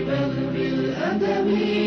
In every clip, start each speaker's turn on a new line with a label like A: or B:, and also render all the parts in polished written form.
A: بل بالأدب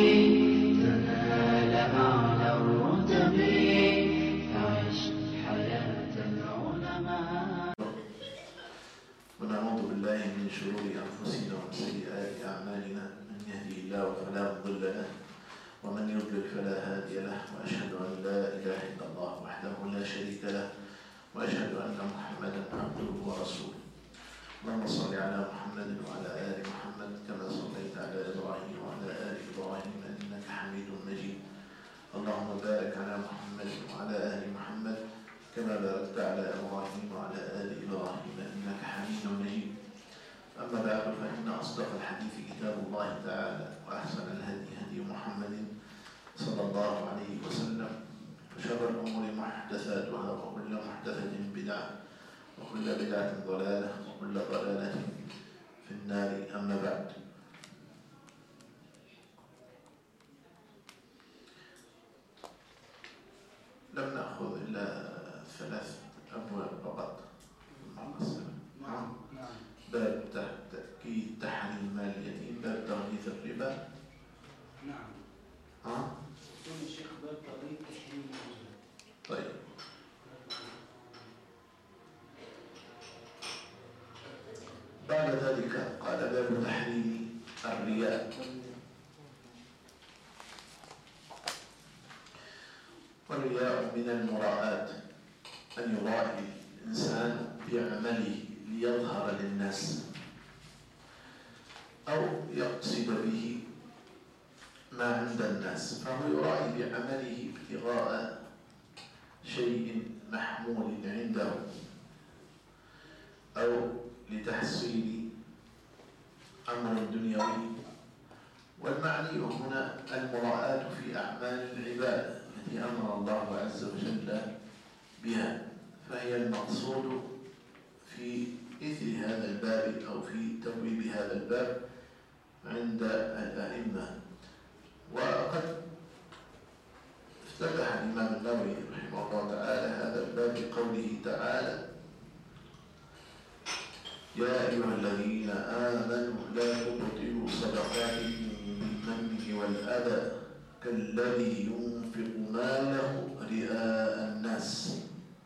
A: تنال أعلى الرتب. فعش حياة العلماء.
B: ونعوذ بالله من شرور أنفسنا ومن سيئات أعمالنا. من يهده الله فلا مضل له ومن يضلل فلا هادي له. وأشهد أن لا إله إلا الله وحده لا شريك له وأشهد أن محمدا عبده ورسوله. اللهم صل على محمد وعلى آل محمد كما صليت على إبراهيم وعلى آل إبراهيم إنك حميد مجيد. اللهم بارك على محمد وعلى آل محمد كما باركت على إبراهيم وعلى آل إبراهيم إنك حميد مجيد. أما بعد، فإن أصدق الحديث كتاب الله تعالى، وأحسن الهدي هدي محمد صلى الله عليه وسلم، وشر الأمور محدثاتها، وكل محدثة بدعة، وكل بدعة ضلالة، وكل ضلالة في النار. أما بعد، لم نأخذ إلا 3 أبواب فقط. نعم. باب تأكيد تحريم مال اليتيم، باب تغليظ الربا.
C: نعم. يكون الشيخ باب تغليظ تحريم الربا.
B: طيب. بعد ذلك قال باب تحريم الرياء. والرياء من المراءات، أن يرائي الإنسان بعمله ليظهر للناس، أو يقصد به ما عند الناس، فهو يرائي بعمله ابتغاء شيء محمول عنده، أو لتحصيل أمر دنيوي. والمعني هنا المراءة في أعمال العبادة التي أمر الله عز وجل بها، فهي المقصود في إثر هذا الباب أو في تبويب هذا الباب عند الأئمة. وقد افتتح الإمام النووي رحمه الله تعالى هذا الباب بقوله تعالى: يا أيها الذين آمنوا لا تبطلوا صدقاتكم بالمن والأذى كالذي ينفق ماله رئاء الناس.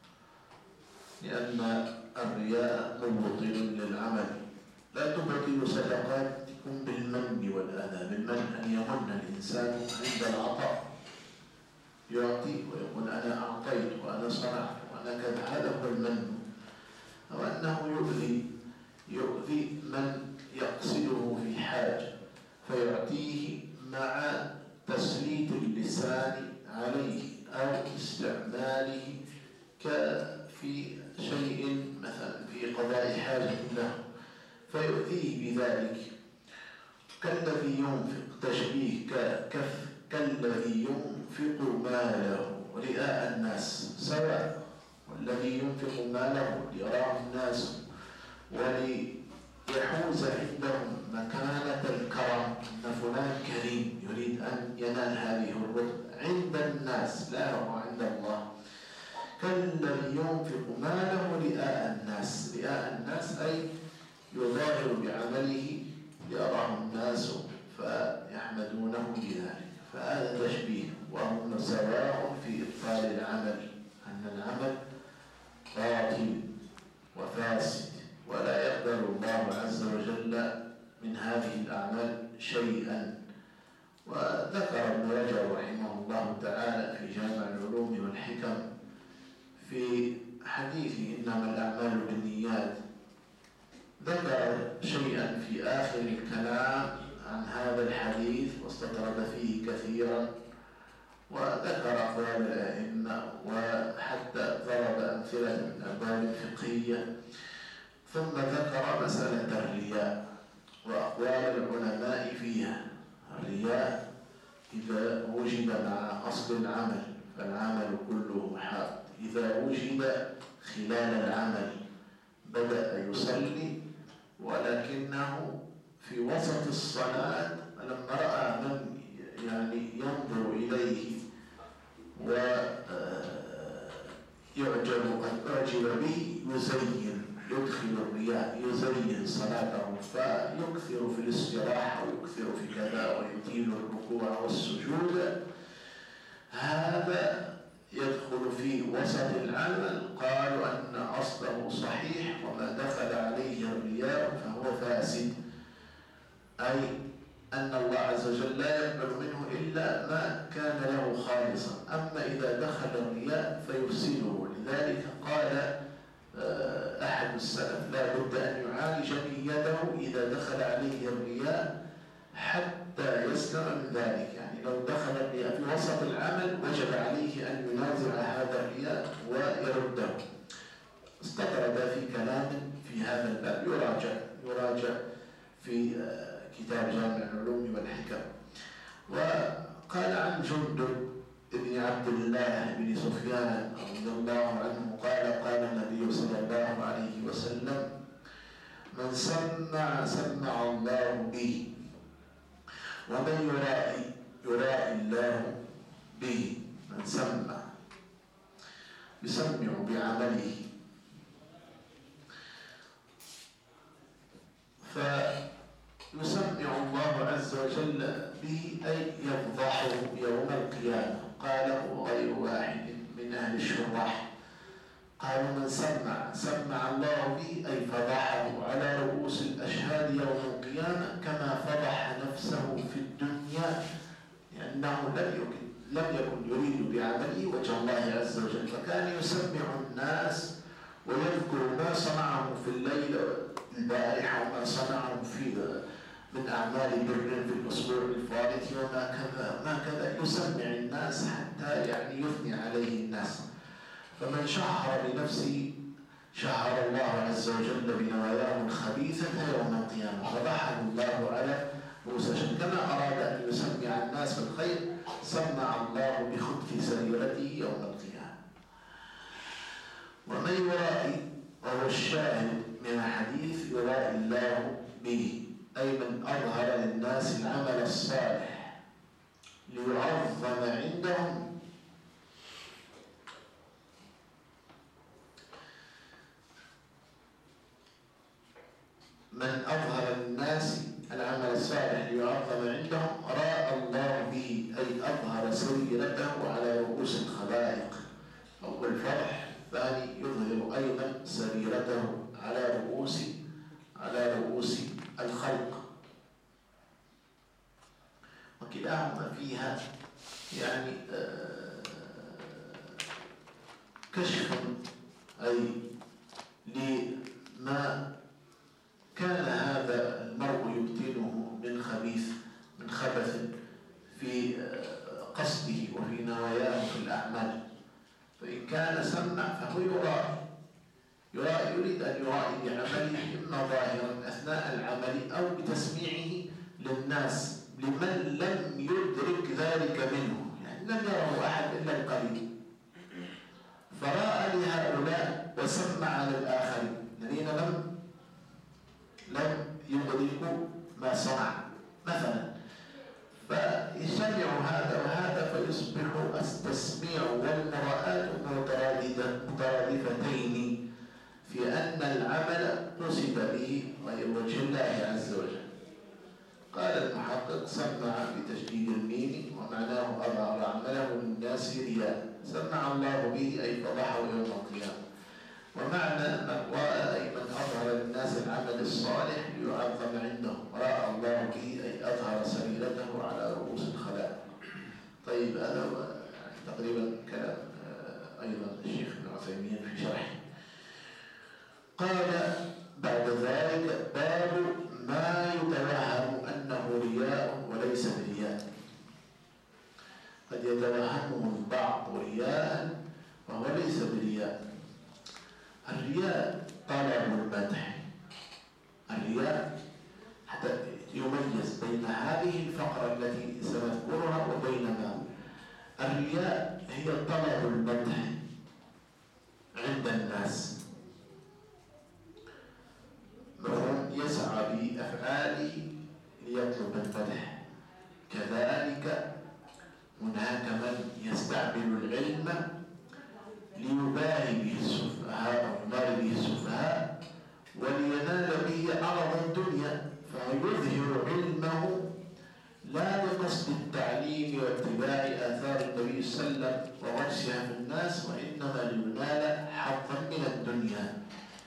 B: لأن الرياء مبطل للعمل. لا تبطلوا صدقاتكم بالمن والأذى. بالمن أن يمن الإنسان عند العطاء، يعطي ويقول أنا أعطيت وأنا صنعت وأنا كذا، هذا هو المن. أو أنه يؤذي من يقصده في حاجة فيعطيه مع تسليط اللسان عليه أو استعماله كفي شيء مثلا في قضاء حاجة له فيؤذيه بذلك. كالذي ينفق، تشبيه كالذي ينفق ماله رئاء الناس سواء، والذي ينفق ماله ليراه الناس وليحوز عندهم مكانة الكرم، أن فلان كريم يريد أن ينال هذه الرتبة عند الناس لا هو عند الله. كالذي ينفق ماله رئاء الناس. رئاء الناس أي يظاهر بعمله يراه الناس فيحمدونه بذلك، فهذا تشبيه. وهم سواء في إبطال العمل، أن العمل باطل وفاسد ولا يقبل الله عز وجل من هذه الأعمال شيئا. وذكر ابن رجب رحمه الله تعالى في جامع العلوم والحكم في حديث إنما الأعمال بالنيات، ذكر شيئا في آخر الكلام عن هذا الحديث واستطرد فيه كثيرا، وذكر أقوال الأئمة وحتى ضرب أمثلة من الأبواب الفقهية، ثم ذكر مسألة الرياء وأقوال العلماء فيها. الرياء إذا وجد مع أصل العمل فالعمل كله حاط. إذا وجد خلال العمل بدأ يصلي ولكنه في وسط الصلاة لما رأى من ينظر إليه ويعجب قد أعجب به يزين، يدخل الرياء، يزين صلاته فيحصل يكثر في الاستراحة ويكثر في كذا ويطيل الركوع والسجود، هذا يدخل في وسط العمل. قالوا أن أصله صحيح، وما دخل عليه الرياء فهو فاسد، أي أن الله عز وجل لا يقبل منه إلا ما كان له خالصا، أما إذا دخل الرياء فيفسده. لذلك قال أحد السلف: لا بد أن يعالج نيته إذا دخل عليه الرياء حتى يسلم من ذلك. يعني لو دخل الرياء في وسط العمل وجب عليه أن ينازع هذا الرياء ويرده. استطرد في كلام في هذا الباب يراجع في كتاب جامع العلوم والحكم. وقال عن جندب ابن عبد الله بن سفيان رضي الله عنه قال النبي صلى الله عليه وسلم: من سمع الله به، ومن يرائي الله به. من يسمع بعمله، فيسمع الله عز وجل به أي يفضحه يوم القيامة. قاله غير واحد من أهل الشراح، قالوا: من سمع الله به أي فضحه على رؤوس الأشهاد يوم القيامة، كما فضح نفسه في الدنيا، لأنه لم يكن يريد بعمله وجه الله عز وجل، فكان يسمع الناس ويذكر ما صنعه في الليل البارحة وما صنعه من أعمال بر في الأسبوع الفارط وما كذا يسمع الناس حتى يعني يثني عليه الناس. فمن شهر لنفسه شهر الله عز وجل بنواياه الخبيثة يوم القيامة، فضحه الله على رؤوس الأشهاد. كما أراد أن يسمع الناس بالخير سمع الله بخبث سريرته يوم القيامة. ومن يرائي، وهو الشاهد من الحديث، يرائي الله به، أي من أظهر للناس العمل الصالح ليعظم عندهم. من أظهر للناس العمل الصالح ليعظم عندهم راى الله به، أي أظهر سريرته على رؤوس الخلائق. أول فرح، ثاني يظهر أيضا سريرته على رؤوس الخلق، وكلاهما فيها يعني كشف أي لما كان هذا المرء يبطنه من خبث في قصده وفي نواياه في الأعمال. فإن كان سمع فهو يريد أن يرائي بعمله، إما ظاهرا أثناء العمل أو بتسميعه للناس لمن لم يدرك ذلك منه، يعني لم يره أحد إلا القليل، فرأى لهؤلاء وسمع للآخرين الذين لم يدركوا ما صنع مثلا، فيجتمع هذا وهذا فيصبح التسميع والمراءة مترادفتين في أن العمل قصد به غير وجه الله عز وجل. قال المحقق: سمع بتشديد الميم، ومعناه أظهر عمله للناس رياء، سمع الله به أي فضحه يوم القيامة. ومعنى من رأى أي من أظهر للناس العمل الصالح ليعظم عندهم، رأى الله به أي أظهر سريرته على رؤوس الخلائق. طيب، هذا تقريبا كلام أيضا الشيخ ابن عثيمين في شرحه. قال بعد ذلك: باب ما يتوهم أنه رياء وليس برياء. قد يتوهمه البعض رياء وهو ليس برياء. الرياء طلب المدح. الرياء حتى يميز بين هذه الفقرة التي سنذكرها وبين ما الرياء هي طلب المدح عند الناس، مثلا يسعى بأفعاله ليطلب المدح. كذلك هناك من يستعمل العلم ليباهي به السفهاء ولينال به عرض الدنيا، ويظهر علمه لا بقصد التعليم واتباع آثار النبي صلى الله عليه وسلم وغرسها في الناس، وإنما لينال حظا من الدنيا،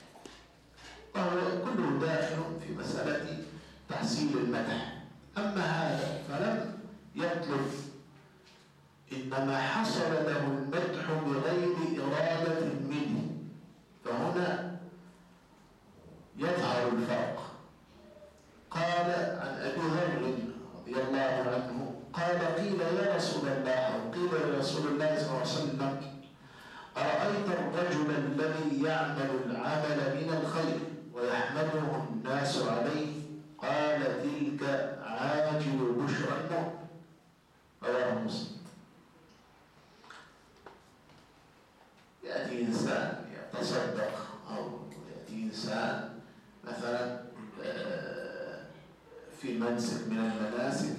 B: وهو كله داخل في مسألة تحصيل المدح. أما هذا فلم يطلب، إنما حصل له المدح بغير إرادة منه، فهنا يظهر الفرق. قال عن أبي ذر رضي الله عنه قال: قيل يا رسول الله، أو قيل يا رسول الله صلى الله عليه وسلم: أرأيت الرجل الذي يعمل العمل من الخير ويحمده الناس عليه؟ قال: تلك عاجل بشرى المؤمن. رواه مسلم. يأتي إنسان يتصدق، أو يأتي إنسان مثلا في منسك من المناسك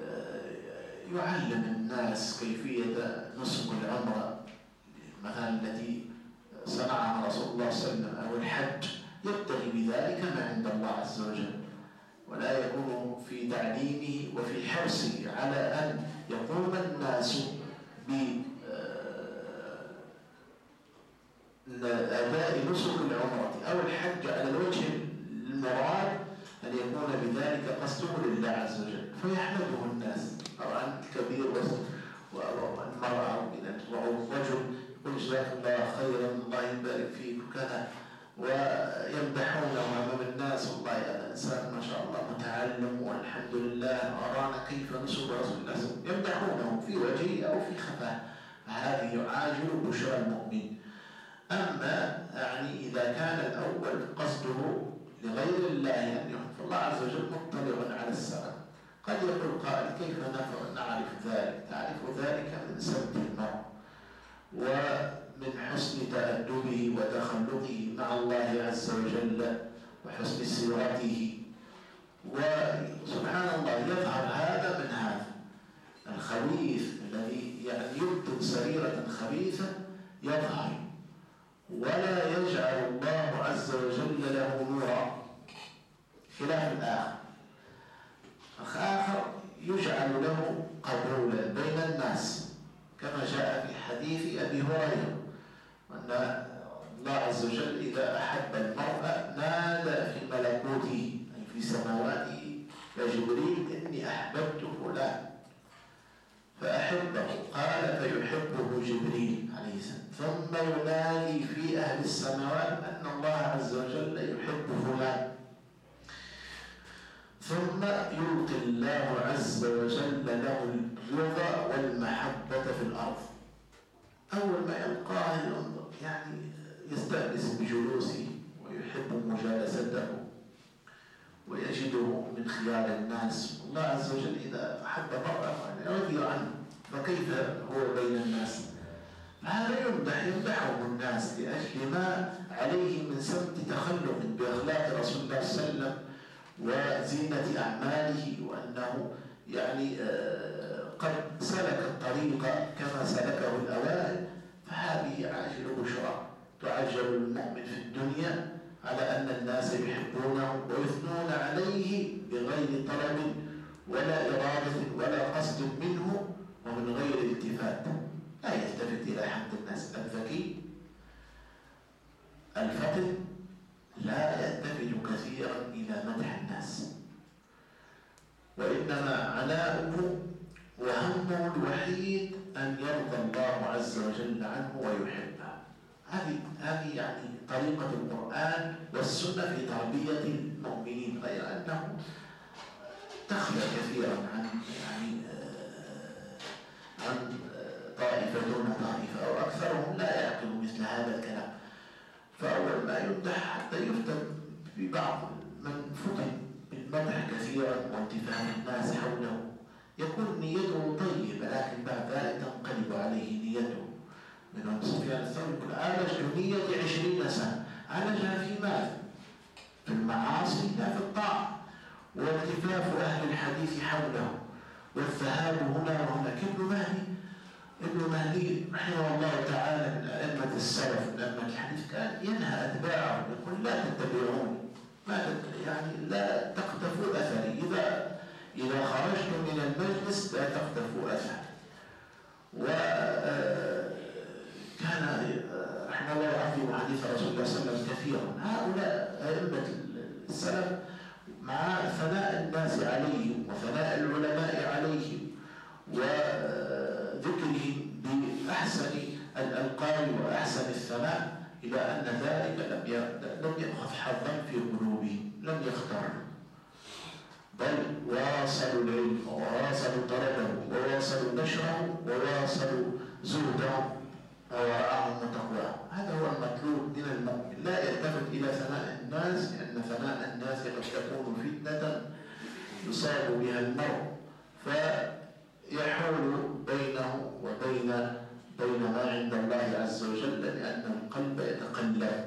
B: يعلم الناس كيفية نسك العمرة مثلا التي صنعها رسول الله صلى الله عليه وسلم، أو الحج، يبتغي بذلك ما عند الله عز وجل، ولا يكون في تعليمه وفي حرصه على أن يقوم الناس بأداء نسك العمرة أو الحج على الوجه المراد، أن يكون بذلك قصده لله عز وجل فيحمده الناس، طبعا الكبير والمرأة والرجل يقول: جزاك الله خيرا، الله يبارك فيك وكذا، ويمدحونه أمام الناس: والله هذا إنسان ما شاء الله متعلم، والحمد لله أرانا كيف نسك رسول الله صلى الله عليه وسلم، يمدحونه في وجهه أو في خفاه، فهذه عاجل بشرى المؤمن. أما يعني إذا كان الأول قصده لغير الله أن يحب، فالله عز وجل مطلع على السماء. قد يقول قائل: كيف نعرف ذلك؟ تعرف ذلك من سمت المرء ومن حسن تأدبه وتخلقه مع الله عز وجل وحسن سيرته. وسبحان الله يظهر هذا من هذا الخبيث الذي يعني يبطن سريرة خبيثة يظهر، ولا يجعل الله عز وجل له نورا، خلاف الآخر. الآخر يجعل له قبولا بين الناس، كما جاء في حديث أبي هريرة أن الله عز وجل إذا أحب المرء نادى في ملكوته أي في سماواته: يا جبريل إني أحببت فلان فأحبه. قال: فيحبه جبريل عليه السلام، ثم ينادي في أهل السماوات أن الله عز وجل يحب فلان، ثم يلقي الله عز وجل له الرضا والمحبة في الأرض. أول ما يلقاه ينظر يعني يستأنس بجلوسه ويحب مجالسته ويجده من خيار الناس. الله عز وجل إذا أحب مرة رضي عنه، فكيف هو بين الناس؟ هذا يمدحه الناس لأجل ما عليه من سمت تخلق بأخلاق رسول الله صلى الله عليه وسلم وزينة أعماله، وأنه يعني قد سلك الطريق كما سلكه الأوائل. فهذه عاجل بشرى تعجل المؤمن في الدنيا على أن الناس يحبونه ويثنون عليه بغير طلب ولا إرادة ولا قصد منه ومن غير التفات، لا يلتفت إلى حمد الناس. الذكي الفطن لا يلتفت كثيرا إلى مدح الناس، وإنما عناؤه وهمه الوحيد أن يرضى الله عز وجل عنه ويحبه. هذه يعني طريقة القرآن والسنة في تربية المؤمنين، غير أنه تخلى كثيرا عن طائفة دون طائفة، أو أكثرهم لا يعقل مثل هذا الكلام. فأول ما يمدح حتى يفتن ببعض من فتن بالمدح كثيرا وانتفاع الناس حوله، يكون نيته طيبة، لكن بعد ذلك تنقلب عليه نيته. منهم سفيان الثوري يقول: عالجت نيتي 20 سنة. عالجها في ماذا؟ في المعاصي لا في الطاعة، والتفاف أهل الحديث حوله والذهاب هنا وهناك. ابن مهدي رحمه الله تعالى من أئمة السلف من أئمة الحديث كان ينهى أتباعه يقول: لا تتبعوني، يعني لا تقتفوا أثري. في حديث رسول الله صلى الله عليه وسلم كثيرا. هؤلاء أئمة السلف مع ثناء الناس عليهم وثناء العلماء عليهم وذكرهم بأحسن الألقاب وأحسن الثناء، إلى أن ذلك لم يأخذ حظا في قلوبهم، لم يختاروا، بل واصلوا العلم وواصلوا طلبه وواصلوا نشره وواصلوا زهدهم وورعهم وتقواهم. هذا هو المطلوب من المؤمن، لا يلتفت إلى ثناء الناس، لأن ثناء الناس قد تكون فتنة يصاب بها المرء فيحول بينه وبين ما عند الله عز وجل، لأن القلب يتقلب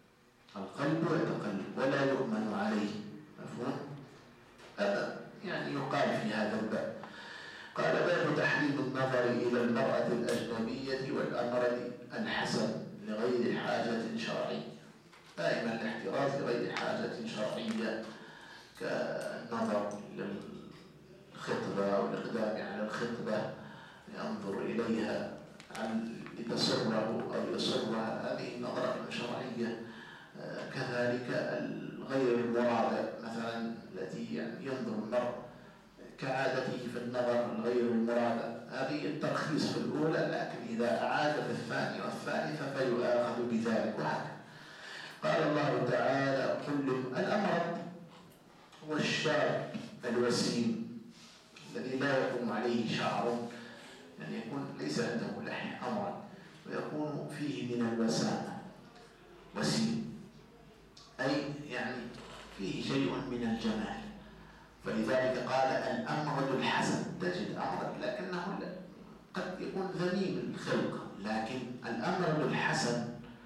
B: ولا يؤمن عليه. مفهوم؟ هذا يعني يقال في هذا الباب. قال: باب تحريم النظر إلى المرأة الأجنبية والأمر الحسن لغير حاجة شرعية. دائما الاحتراز لغير حاجة شرعية كالنظر إلى الخطبة والإقدام على الخطبة، ينظر إليها لتسره أو يسرها، هذه نظرة شرعية. كذلك غير المرادة مثلا التي ينظر المرء كعادته في النظر الغير المرادة، هذه الترخيص في الأولى، لكن إذا أعاد في الثانية والثالثة فيؤاخذ بذلك. وهكذا قال الله تعالى: قل الأمر هو الشاب الوسيم الذي لا يقوم عليه شعر، يعني يكون ليس عنده لحية أمرا، ويكون فيه من الوسامة، وسيم أي يعني فيه شيء من الجمال. فلذلك قال الأمرد الحسن. تجد أمرد لكنه قد يكون ذميم الخلق، لكن الأمرد الحسن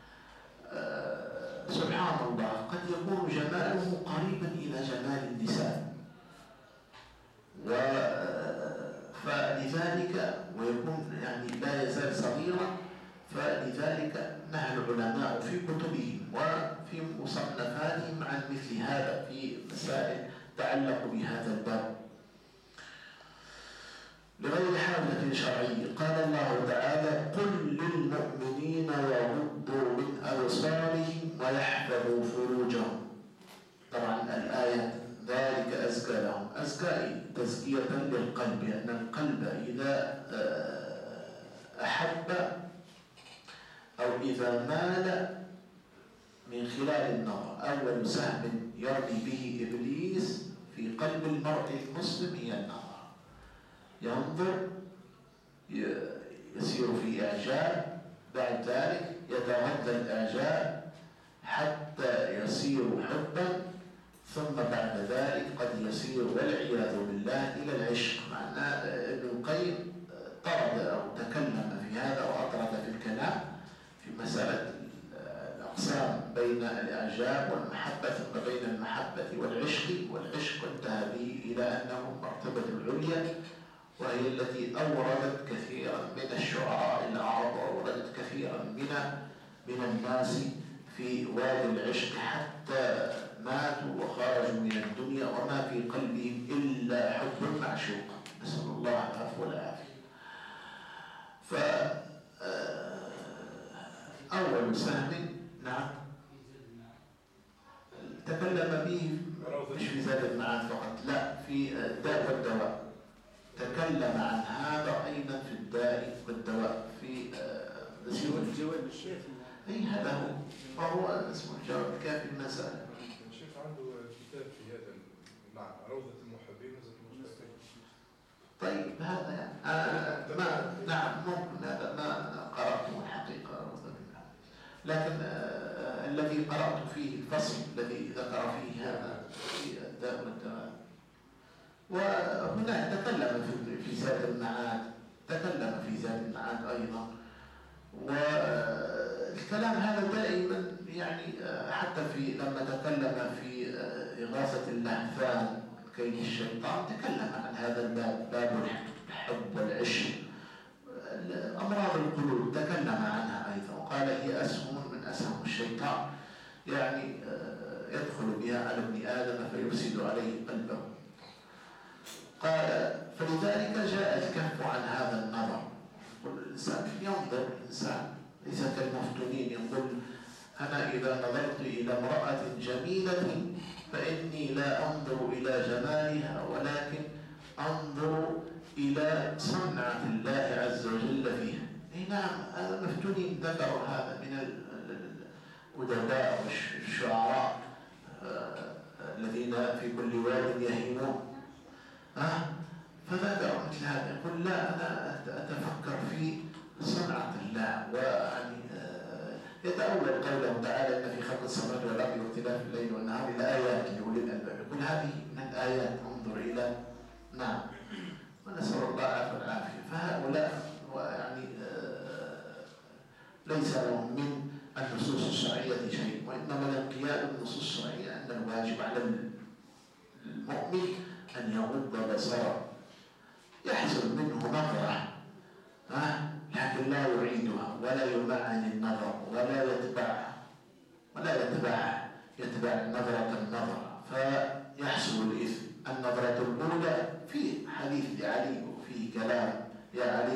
B: سبحان الله قد يكون جماله قريبا إلى جمال النساء، فلذلك ويكون يعني لا يزال صغيرا. فلذلك نهى العلماء في كتبهم وفي مصنفاتهم عن مثل هذا في مسائل تعلق بهذا الباب لغير حاجة شرعية. قال الله تعالى: قل للمؤمنين يغضوا من أبصارهم ويحفظوا فروجهم. طبعا الآية ذلك أزكى لهم، أزكى تزكية للقلب، لأن القلب إذا أحب أو إذا مال من خلال النظر، أول سهم يرمي به إبليس في قلب المرء المسلم هي النظر. ينظر يسير في إعجاب، بعد ذلك يتغذى الإعجاب حتى يصير حبا، ثم بعد ذلك قد يصير والعياذ بالله إلى العشق. معناه ابن القيم طرد أو تكلم في هذا وأطرد في الكلام في مسألة الأقسام بين الإعجاب والمحبة، ثم بين المحبة والعشق. والعشق انتهى به إلى أنه مرتبة العليا، وهي التي أوردت كثيرا من الشعراء العرب وأوردت كثيرا من الناس في وادي العشق حتى ماتوا وخرجوا من الدنيا وما في قلبهم إلا حب المعشوق، نسأل الله العفو والعافية. فأول سهم نعم تكلم به مش في زاد المعاد فقط، لا في الداء والدواء، تكلم عن هذا أيضا في الداء والدواء في
C: الجواب الشافي.
B: أي هذا هو، فهو اسمه الجواب الكافي المسألة.
D: الشيخ عنده كتاب في هذا مع روضة المحبين وزة المشتاقين.
B: طيب هذا يعني نعم ممكن، هذا ما قرأته الحقيقة روضة منها، لكن الذي قرأت فيه الفصل الذي ذكر فيه هذا في الداء والدواء. وهنا تكلم في زاد المعاد، تكلم في زاد المعاد أيضا. والكلام هذا دائما يعني حتى لما تكلم في إغاثة اللهفان كيد الشيطان تكلم عن هذا الباب، باب الحب والعشق، أمراض القلوب تكلم عنها أيضا، وقال هي أسهم من أسهم الشيطان، يعني يدخل بها على ابن آدم فيفسد عليه قلبه. قال فلذلك جاء الكف عن هذا النظر. يقول الإنسان ينظر، الإنسان ليس كالمفتونين يقول إذا نظرت إلى امرأة جميلة فإني لا أنظر إلى جمالها ولكن أنظر إلى صنعة الله عز وجل فيها. أي نعم، هذا مفتونين ذكروا هذا من الأدباء والشعراء الذين في كل واد يهيمون. فذكروا مثل هذا، يقول لا أنا أتفكر في صنعة الله، ويعني يتأول قوله تعالى إن في خلق السماوات والأرض واختلاف الليل والنهار لآيات لأولي الألباب. يقول هذه من الآيات، انظر إلى نعم، ونسأل الله العافية والعافية. فهؤلاء يعني ليس لهم من النصوص الشرعية شيء، وإنما الانقياد بالنصوص الشرعية أن الواجب على المؤمن أن يغض بصره، يحصل منه نظرة لكن لا يعيدها ولا يمعن النظر ولا يتبعها، يتبع النظرة فيحصل الإثم. النظرة الأولى في حديث لعلي وفي كلام يا علي،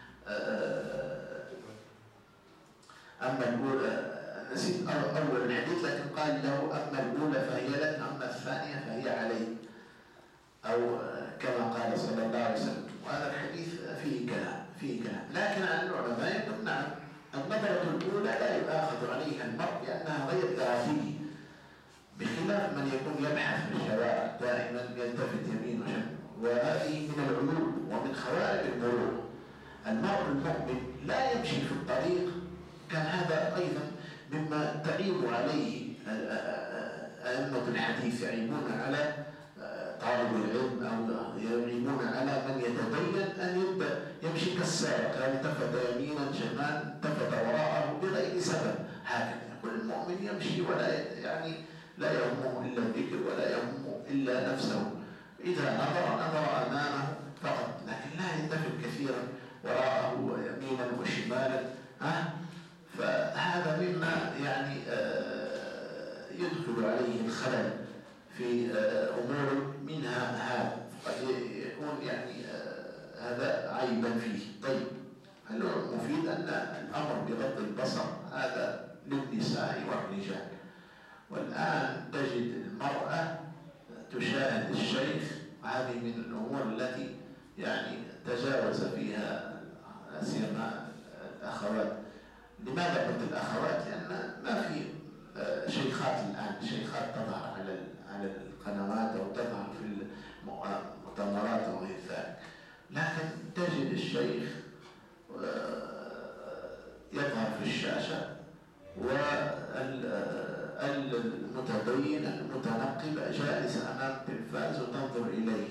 B: أما الأولى نسيت أول الحديث، لكن قال له أما الأولى فهي لك، أما الثانية فهي علي، أو كما قال صلى الله عليه وسلم. وهذا الحديث فيه كلام، لكن العلماء يقول نعم، النظرة الأولى لا يؤاخذ عليها المرء لأنها غير ذاتية، بخلاف من يكون يبحث في الشوارع دائما يلتفت يمين وشمال، وهذه من العيوب ومن خوارج المروءة. المرء المؤمن لا يمشي في الطريق، كان هذا أيضا مما تعيب عليه أئمة الحديث، يعيبون على طالب العلم أو يعيبون على من يتبين أن يبدأ يمشي كالسائق، التفت يمينا شمالا التفت وراءه بغير سبب. هكذا يقول المؤمن يمشي ولا يعني لا يهمه إلا الذكر ولا يهمه إلا نفسه، إذا نظر أمامه فقط، لكن لا يلتفت كثيرا وراءه ويمينا وشمالا. فهذا مما يعني يدخل عليه الخلل في أمور منها هذا، قد يكون يعني هذا عيبا فيه. طيب، المفيد أن الأمر بغض البصر هذا للنساء والرجال. والآن تجد المرأة تشاهد الشيخ، وهذه من الأمور التي يعني تجاوز فيها سيما الأخوات. لماذا قلت الأخوات؟ لأن ما في شيخات الآن، شيخات تظهر على القنوات أو تظهر في المؤتمرات وغير ذلك، لكن تجد الشيخ يظهر في الشاشة، والمتدين المتنقب جالس أمام التلفاز وتنظر إليه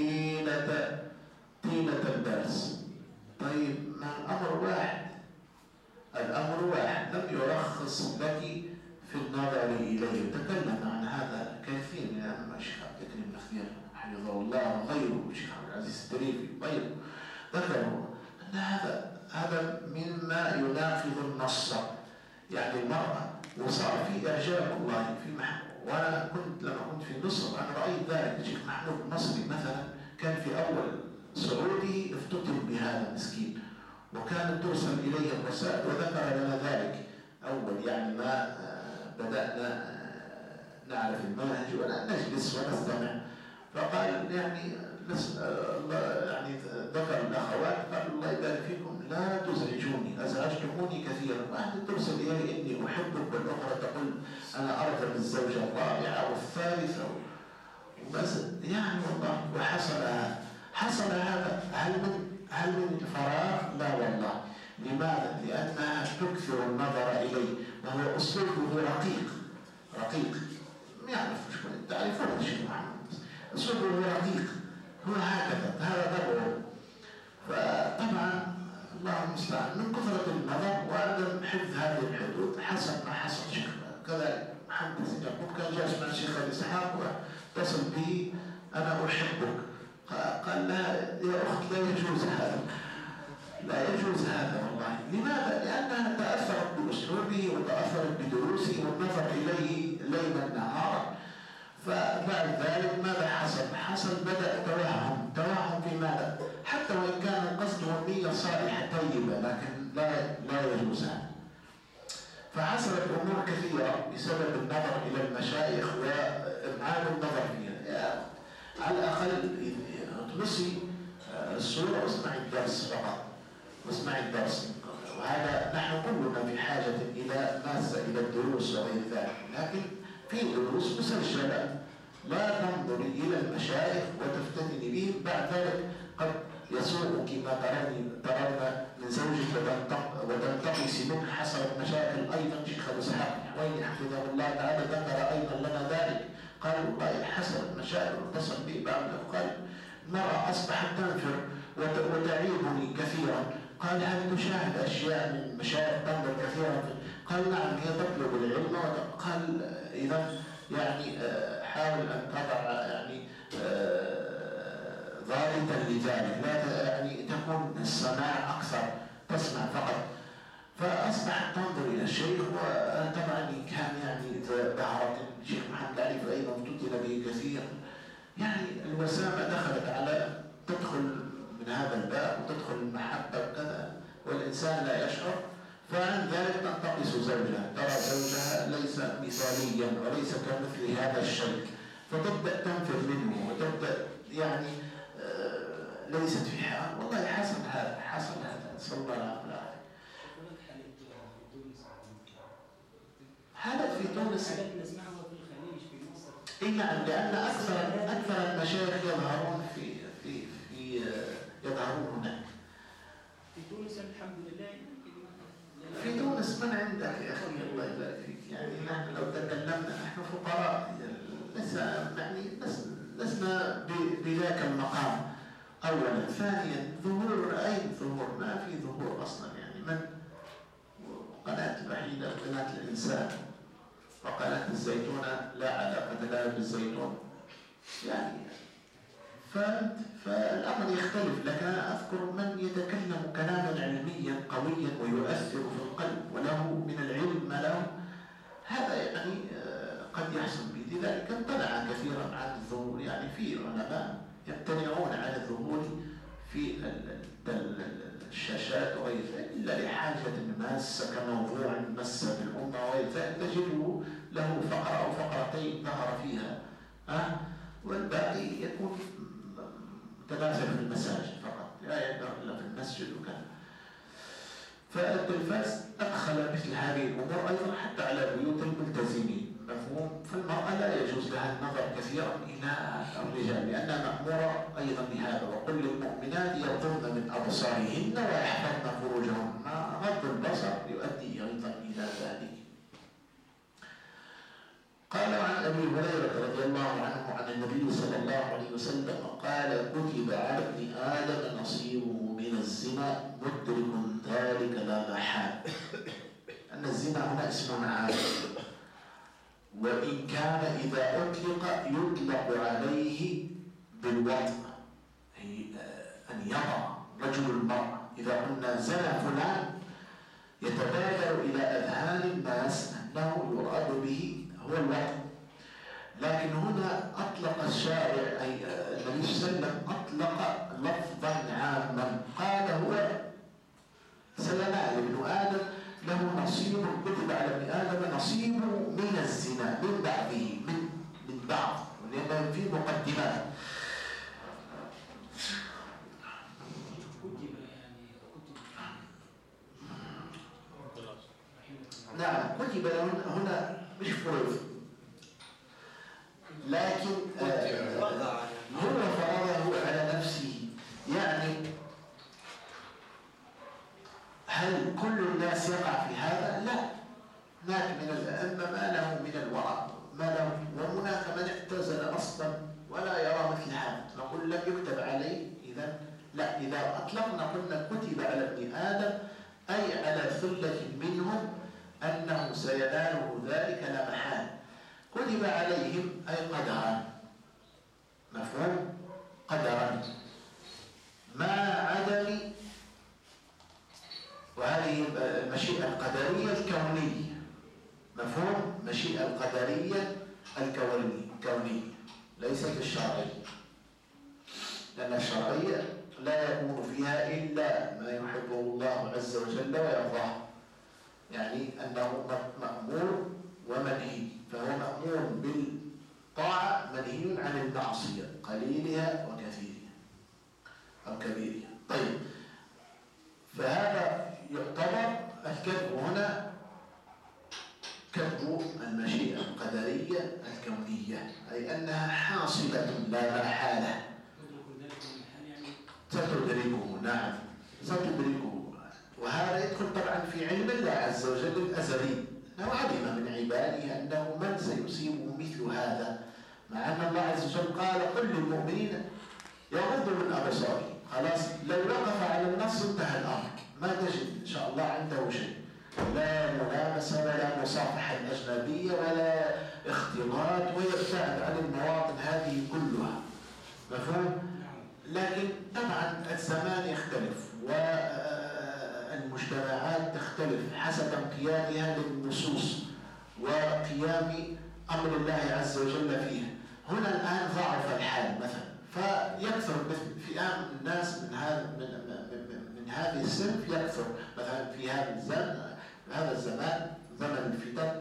B: طيلة الدرس. طيب، ما الأمر واحد، لم يرخص لك في النظر إليه. تكلم عن هذا كثير من الأئمة، الشيخ عبد الكريم الخضير حفظه الله وغيره، الشيخ عبد العزيز التريفي وغيره، ذكروا أن هذا مما يناقض النص. يعني المرأة وصار في إعجاب الله في وأنا لما كنت في مصر أنا رأيت ذلك. الشيخ محمود المصري مثلا كان في أول صعوده افتتن بهذا المسكين، وكانت ترسل إليه الرسائل، وذكر لنا ذلك أول يعني ما بدأنا نعرف المنهج ولا نجلس ونستمع. فقال يعني ذكر الأخوات، قال الله يبارك فيكم لا تزعجوني، أزعجتموني كثيرا. واحدة ترسل إلي إني أحبك، والأخرى تقول أنا أرغب الزوجة الرابعة والثالثة، يعني والله. وحصل هذا. هل من الفراغ؟ لا والله. لماذا؟ لأنها تكثر النظر إليه، وهو أسلوبه رقيق يعرف شو تعرفون الشيخ محمد، أسلوبه رقيق، هو هكذا، هذا طبعه. فطبعا الله المستعان من كثرة النظر وعدم حفظ هذه الحدود حصل ما حصل. شيخ كذلك محمد بن يعقوب كان جالس مع الشيخ الإسحاق واتصل به أنا أحبك، قال لها يا أخت لا يجوز هذا والله. لماذا؟ لأنها تأثرت بأسلوبه وتأثرت بدروسه والنظر إليه ليلا نهارا. فبعد ذلك ماذا حصل بدأ توهم في ماذا؟ حتى وإن كان القصد والنية صالحة طيبة، لكن لا يجوز هذا. فحصلت أمور كثيرة اجلسي الصورة واسمعي الدرس فقط، واسمعي الدرس. وهذا نحن كلنا في حاجة إلى ماسة، إلى الدروس وغير ذلك، لكن في دروس مسجلة لا تنظري إلى المشايخ وتفتتني بهم، بعد ذلك قد يسوءك ما ترون من زوجك وتنتقصي منه. حصلت مشاكل أيضا، شيخ أبو إسحاق الحويني حفظه الله تعالى ذكر أيضا لنا ذلك، قال والله حصلت مشاكل واتصل بي بعض قال المرأة أصبحت تنفر وتعيبني كثيرا. قال هل تشاهد أشياء من مشايخ تنظر كثيرا؟ قال نعم هي تطلب العلم. قال إذا يعني حاول أن تضع يعني ضابطا لذلك، لا يعني تكون السماع أكثر، تسمع فقط. فأصبحت تنظر إلى الشيخ، وطبعا كان يعني ظهرت الشيخ محمد علي أيضا فتن به كثير، يعني الوسامة دخلت على تدخل من هذا الباب وتدخل المحبة وكذا، والإنسان لا يشعر. فعن ذلك تنتقص زوجها، ترى زوجها ليس مثاليا وليس كمثل هذا الشيء، فتبدأ تنفر منه وتبدأ يعني ليست في حال. والله حصل هذا نسأل الله العافية. هذا في تونس
E: نسمعه في الخليج في مصر.
B: اي نعم، لأن أكثر المشايخ يظهرون يظهرون هناك.
E: في تونس الحمد لله.
B: في تونس من عندك يا أخي الله يبارك فيك، يعني نحن لو تكلمنا نحن فقراء، لسنا بذاك المقام. أولا، ثانيا ظهور، أين ظهور؟ ما في ظهور أصلا. يعني من قناة الوحيدة قناة الإنسان، وقناة الزيتونة لا علاقة لها بالزيتون يعني. فالأمر يختلف. لكن أنا أذكر من يتكلم كلاما علميا قويا ويؤثر في القلب وله من العلم ما له، هذا يعني قد يحصل به. لذلك امتنع كثيرا عن الظهور. يعني في علماء يمتنعون عن الظهور في الشاشات وغير ذلك إلا لحاجة ماسة كموضوع مس بالأمة وغير ذلك، تجده له فقرة أو فقرتين ظهر فيها، والباقي يكون تنازل في المساجد فقط، لا يقدر إلا في المسجد وكذا. فالتلفاز أدخل مثل هذه الأمور أيضا حتى على بيوت الملتزمين، مفهوم؟ فالمرأة لا يجوز لها النظر كثيرا إلى الرجال لأنها مأمورة أيضا بهذا. وكل المؤمنات يغضضن من أبصارهن ويحفظن فروجهن، غض البصر يؤدي أيضا إلى ذلك. قال عن أبي هريرة رضي الله عنه عن النبي صلى الله عليه وسلم قال كتب على ابن آدم نصيبه من الزنا مدرك ذلك لا محال. أن الزنا هنا اسم عام، وإن كان إذا أطلق يطلق عليه بالوطء، أي أن يضع رجل المرأة. إذا قلنا زنى فلان يتبادر إلى أذهان الناس أنه يراد به هو الوطء، لكن هنا أطلق الشارع أي النبي صلى الله عليه وسلم أطلق لفظا عاما، قال هو سلمان ابن آدم له نصيب، كتب على ابن آدم نصيب من الزنا من بعضه من بعض، لأنه في مقدمات. نعم كتب هنا مش فرض، لكن هو فرضه على نفسه. يعني هل كل الناس يقع في هذا؟ لا، هناك من الأئمة ما له من الورع ما له، وهناك من اعتزل أصلا ولا يرى مثل هذا، نقول لم يكتب عليه. إذا لا، إذا أطلقنا قلنا كتب على ابن آدم أي على ثلة منهم أنه سيناله ذلك لا محال. كتب عليهم أي قدرا، مفهوم؟ قدرا مع عدم، وهذه المشيئة القدرية الكونية، مفهوم؟ مشيئة القدرية الكونية ليست الشرعية، لأن الشرعية لا يكون فيها إلا ما يحبه الله عز وجل ويرضاه، يعني أنه مأمور ومنهي، فهو مأمور بالطاعة منهي عن المعصية قليلها وكثيرها. أو كبيرها. طيب، فهذا يعتبر الكذب هنا كذب المشيئة القدرية الكونية، أي أنها حاصلة لا محالة. ستدركه، نعم ستدركه. وهذا يدخل طبعا في علم الله عز وجل الأزلي، أنه علم من عباده أنه من سيصيبه مثل هذا، مع أن الله عز وجل قال قل للمؤمنين يغضوا من أبصارهم. خلاص، لو وقف على النص انتهى الأمر، ما تجد إن شاء الله عنده شيء، لا ملامسة ولا مصافحة أجنبية ولا اختلاط، ويبتعد عن المواطن هذه كلها. مفهوم؟ لكن طبعا الزمان يختلف والمجتمعات تختلف حسب انقيادها للنصوص وقيام أمر الله عز وجل فيها. هنا الآن ضعف الحال مثلا، فيكثر فئام الناس من هذه السنف، يكثر مثلا في هذا الزمان زمن الفتن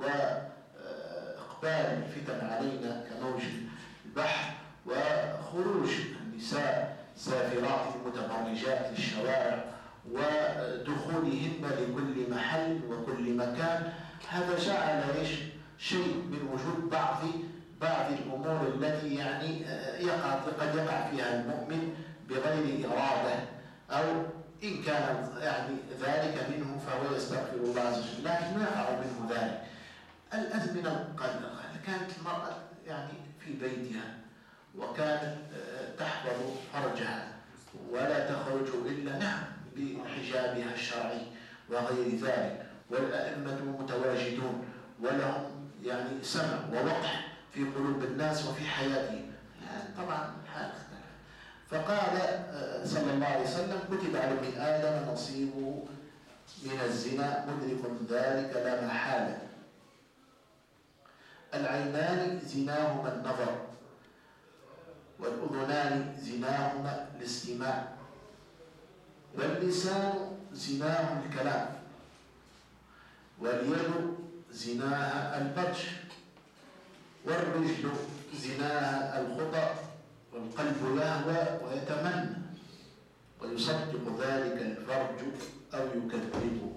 B: وإقبال الفتن علينا كموج البحر، وخروج النساء سافرات متبرجات للشوارع ودخولهن لكل محل وكل مكان. هذا جعل شيء من وجود بعض الأمور التي يعني قد يقع فيها المؤمن بغير إرادة، أو إن كان يعني ذلك منه فهو يستغفر الله عز وجل، لكن ما يقع منه ذلك. الأزمنة كانت المرأة يعني في بيتها وكانت تحفظ فرجها ولا تخرج إلا بحجابها الشرعي وغير ذلك، والأئمة متواجدون ولهم يعني سمع ووقع في قلوب الناس وفي حياتهم. يعني طبعا الحال اختلف. فقال صلى الله عليه وسلم كتب على ابن آدم نصيبه من الزنا مدرك ذلك لا محالة. العينان زناهما النظر، والأذنان زناهما الاستماع، واللسان زناه الكلام، واليد زناها البطش، والرجل زناها الخطأ، والقلب يهوى ويتمنى، ويصدق ذلك الفرج أو يكذبه.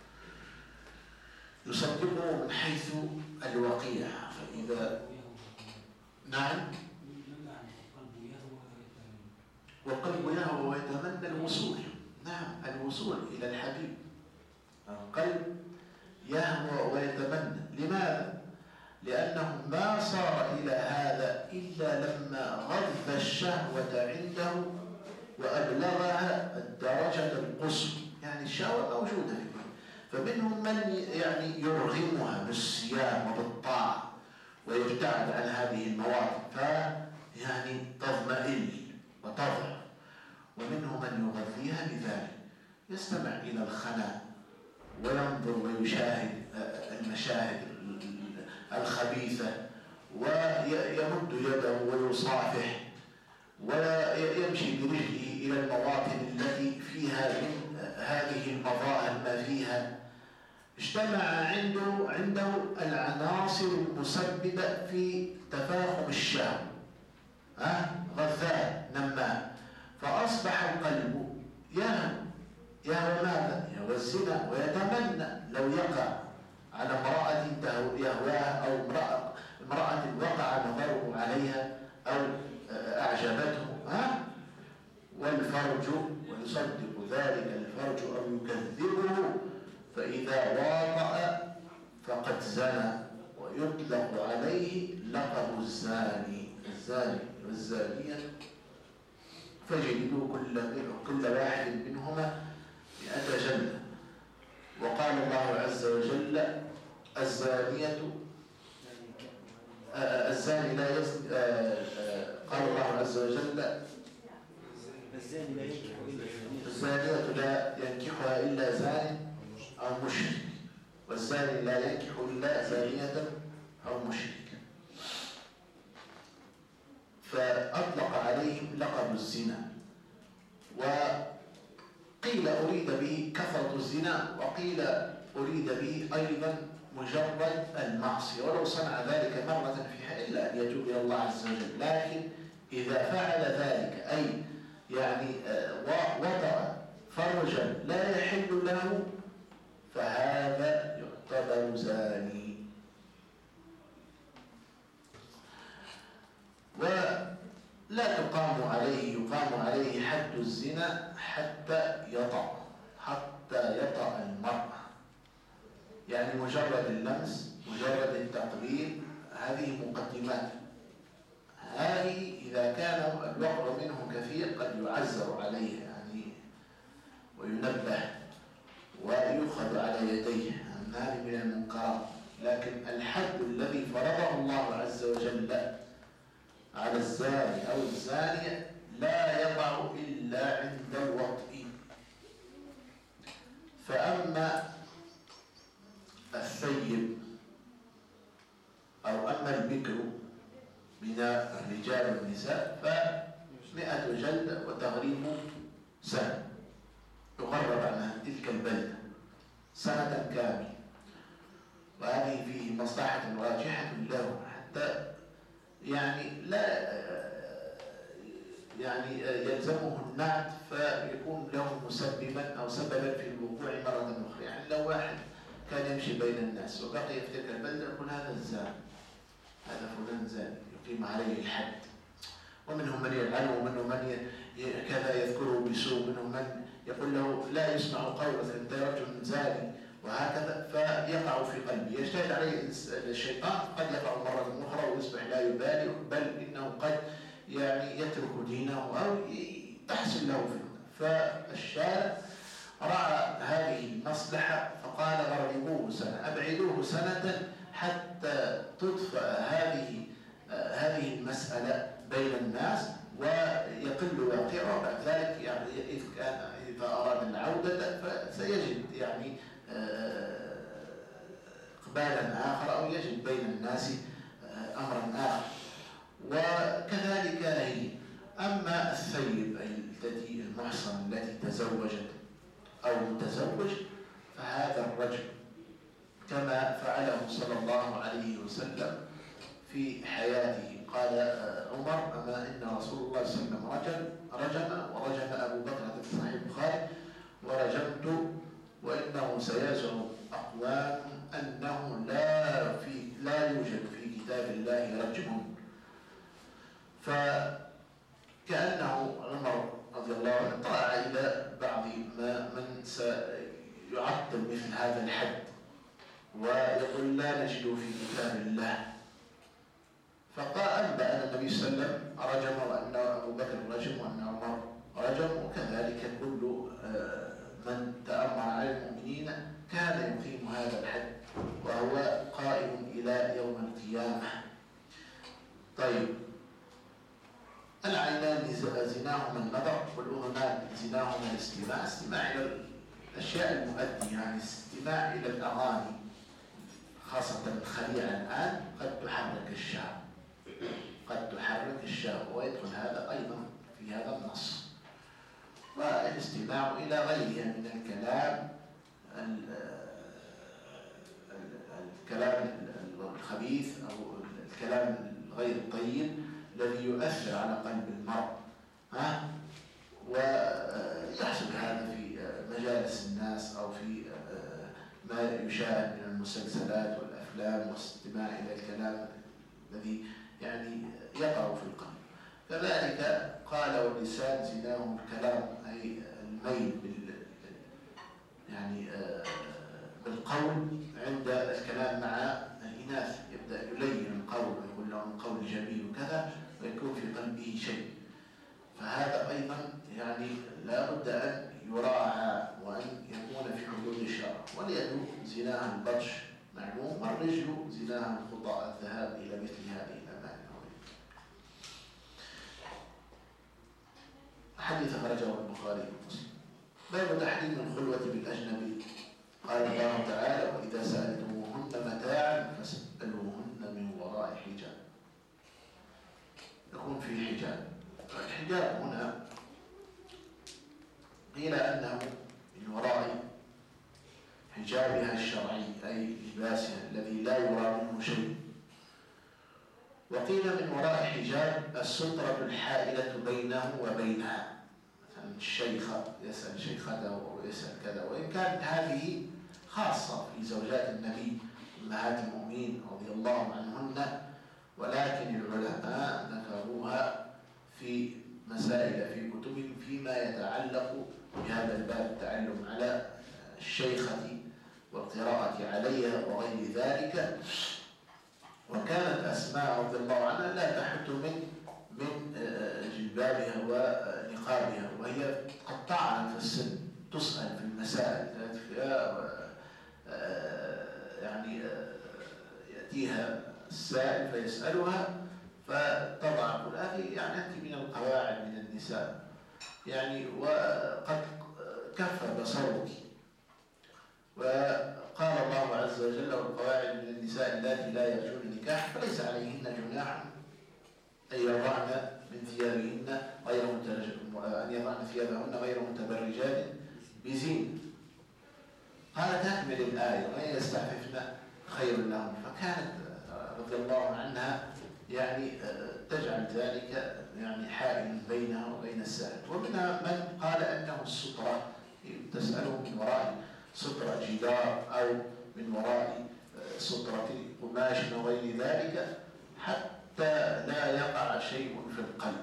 B: يصدقه من حيث الوقيع، فإذا نعم، والقلب يهوى ويتمنى الوصول، نعم الوصول إلى الحبيب. القلب يهوى ويتمنى. لماذا؟ لأنه ما صار إلى هذا إلا لما غض الشهوة عنده وأبلغها الدرجة القصوى. يعني الشهوة موجودة فيه، فمنهم من يعني يرغمها بالصيام وبالطاعة ويبتعد عن هذه المواطن، فيعني تضمئن وتضعف. ومنهم من يغذيها بذلك، يستمع إلى الخناء وينظر ويشاهد المشاهد الخبيثة ويمد يده ويصافح ويمشي برجله إلى المواطن التي فيها من هذه المظاهر ما فيها. اجتمع عنده العناصر المسببة في تفاقم الشهوة، غذاء نماه، فأصبح القلب يهوى ماذا؟ يهوى الزنا ويتمنى لو يقع على امرأة يهواها أو امرأة وقع نظره عليها أو أعجبته، والفرج ويصدق ذلك الفرج أو يكذبه، فإذا واطأ فقد زنى، ويطلق عليه لقب الزاني والزانية فجلدوا كل واحد منهما 100 جلدة. وقال الله عز وجل الزاني لا يزني، قال الله عز وجل الزانية لا ينكحها إلا زان أو مشرك، والزاني لا ينكح إلا زانية أو مشرك. فأطلق عليهم لقب الزنا، وقيل أريد به كثرة الزنا، وقيل أريد به أيضا مجرد المعصية، ولو صنع ذلك مرة في حياته إلا أن يتوب إلى الله عز وجل. لكن إذا فعل ذلك أي يعني وطأ فرجا لا يحل له فهذا يعتبر زاني. ولا يقام عليه حد الزنا حتى يطأ المرأة، يعني مجرد اللمس، مجرد التقبيل، هذه مقدمات. هذه إذا كان الوقع منه كثير قد يعزر عليه يعني وينبه ويؤخذ على يديه، هذه من المنكرات. لكن الحد الذي فرضه الله عز وجل على الزاني أو الزانية لا يقع إلا عند الوطء. فأما الثيب أو أما البكر من الرجال والنساء ف100 جلدة وتغريم سنة، يغرب عنها تلك البلدة سنة كاملة. وهذه فيه مصلحة راجحة له حتى يعني لا يعني يلزمه النعت فيكون له مسببا أو سببا في الوقوع مرة أخرى. يعني لو واحد كان يمشي بين الناس وبقي في تلك البلدة يقول هذا الزاني، هذا فلان زاني، يقيم عليه الحد. ومنهم من يلعنه، ومنهم من كذا يذكره بسوء، منهم من يقول له لا يسمع قولك أنت رجل زاني، وهكذا فيقع في قلبه. يجتهد عليه الشيطان، قد يقع مرة أخرى ويصبح لا يبالي، بل إنه قد يعني يترك دينه أو تحصل له فتنة. فالشارع رأى هذه المصلحة فقال غربوه سنة، أبعدوه سنة حتى تدفع هذه المسألة بين الناس ويقل واقعه. بعد ذلك يعني إذا أراد العودة فسيجد يعني إقبالا آخر أو يجد بين الناس أمرا آخر. وكذلك هي. أما الثيب التي المحصن التي تزوجت أو متزوج فهذا الرجل كما فعله صلى الله عليه وسلم في حياته. قال عمر أما إن رسول الله صلى الله عليه وسلم ورجم أبو بكر في صحيح البخاري ورجمت وإنه سيزعم أقوام أنه لا يوجد في كتاب الله رجم. فكأنه عمر رضي الله عنه طلع إلى بعض من سيعطل مثل هذا الحد ويقول لا نجد في كتاب الله. فقال أنبأنا النبي صلى الله عليه وسلم رجم وأن أبو بكر رجم وأن عمر رجم، وكذلك كل من تأمر على المؤمنين كان يقيم هذا الحد وهو قائم إلى يوم القيامة. طيب، العينان زناهما النظر والأذنان زناهما الاستماع. استماع إلى الأشياء المؤدية، يعني استماع إلى الأغاني خاصة الخليعة الآن قد تحرك الشهوة ويدخل هذا أيضا في هذا النص. والاستماع إلى غيرها من الكلام الخبيث أو الكلام الغير الطيب الذي يؤثر على قلب المرء، ويحصل هذا في مجالس الناس أو في ما يشاهد من المسلسلات والأفلام، واستماع إلى الكلام الذي يعني يقع في القلب. كذلك قال واللسان زناه الكلام، أي الميل يعني بالقول عند الكلام مع الإناث، يبدأ يلين القول ويقول لهم قول جميل وكذا ويكون في قلبه شيء. فهذا أيضا يعني لا بد أن يراعى وأن يكون في حدود الشرع. واليد زناها البطش معلوم، والرجل زناها الخطأ الذهاب إلى مثل هذه الأماكن. حديث خرجه البخاري ومسلم. باب تحريم الخلوة بالأجنبي. قال الله تعالى وإذا سألتموهن متاعا فاسألوهن من وراء حجاب. يكون في حجاب. الحجاب هنا قيل أنه من وراء حجابها الشرعي، أي لباسها الذي لا يرى منه شيء. وقيل من وراء حجاب السترة الحائلة بينه وبينها، أن الشيخة يسأل شيخته أو يسأل كذا، وإن كانت هذه خاصة في زوجات النبي أمهات المؤمنين رضي الله عنهن، ولكن العلماء ذكروها في مسائل في كتب فيما يتعلق بهذا الباب، التعلم على الشيخة والقراءة عليها وغير ذلك. وكانت أسماء رضي الله عنها لا تحت من جلبابها ونقابها، وهي قد طعنت في السن، تسأل في المسائل يعني يأتيها السائل فيسألها فتضع كل هذه، يعني أنت من القواعد من النساء يعني، وقد كف بصرك. وقال الله عز وجل: والقواعد من النساء اللاتي لا يرجون نكاح فليس عليهن جناح أن يضعن من ثيابهن أن يضعن ثيابهن غير متبرجات بزينة. قال تكمل الآية: ومن يستعففن خير لهم. فكانت رضي الله عنها يعني تجعل ذلك يعني حائل بينها وبين السائل. ومنها من قال أنه السترة، تسأله من وراء سترة جدار أو من وراء سترة قماش وغير ذلك، حتى لا يقع شيء في القلب.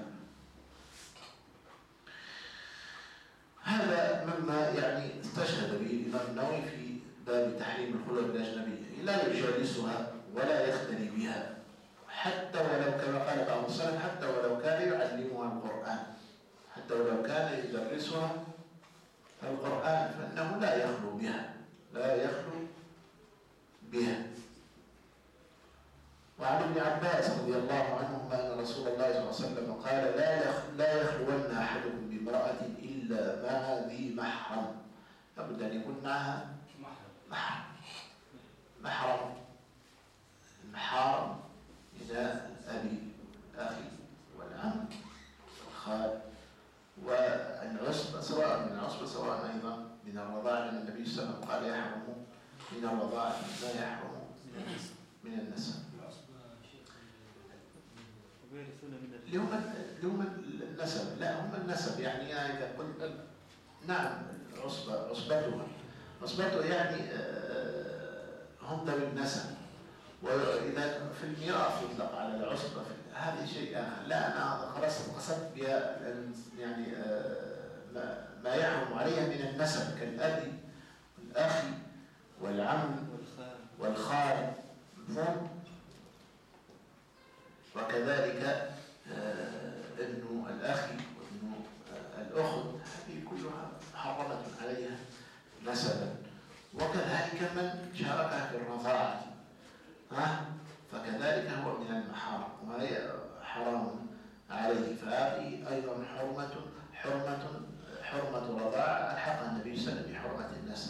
B: هذا مما يعني استشهد به الإمام النووي في باب تحريم الخلوة بالأجنبية: لا يجالسها ولا يختلي بها، حتى ولو كما قال بعض السلف: حتى ولو كان يعلمها القرآن، حتى ولو كان يدرسها القرآن، فإنه لا يخلو بها، لا يخلو بها. وعن ابن عباس رضي الله عنهما أن رسول الله صلى الله عليه وسلم قال: لا يخلون أحدكم بامرأة إلا مع ذي محرم. لابد أن يكون معها محرم. المحارم من الأبي الأخي والعم والخال والعصبة، سواء من العصبة سواء أيضا من الرضاعة، لأن النبي صلى الله عليه وسلم قال: يحرم من الرضاعة ما يحرم من النسب. اللي هم النسب، لا هم النسب يعني إذا قلت نعم عصبته يعني هم ذوي النسب. وإذا في الميراث يطلق على العصبة هذه شيء آخر. لا أنا قصدت بها يعني ما يحرم عليها من النسب كالأبي والأخي والعم والخال، وكذلك ابن الأخي وابن الأخت، هذه كلها محرمة عليها نسبا. وكذلك من شاركها في الرضاعة فكذلك هو من المحارم وهي حرام عليه. فهذه أيضا حرمة رضاعة ألحقها النبي صلى الله عليه وسلم بحرمة النسب.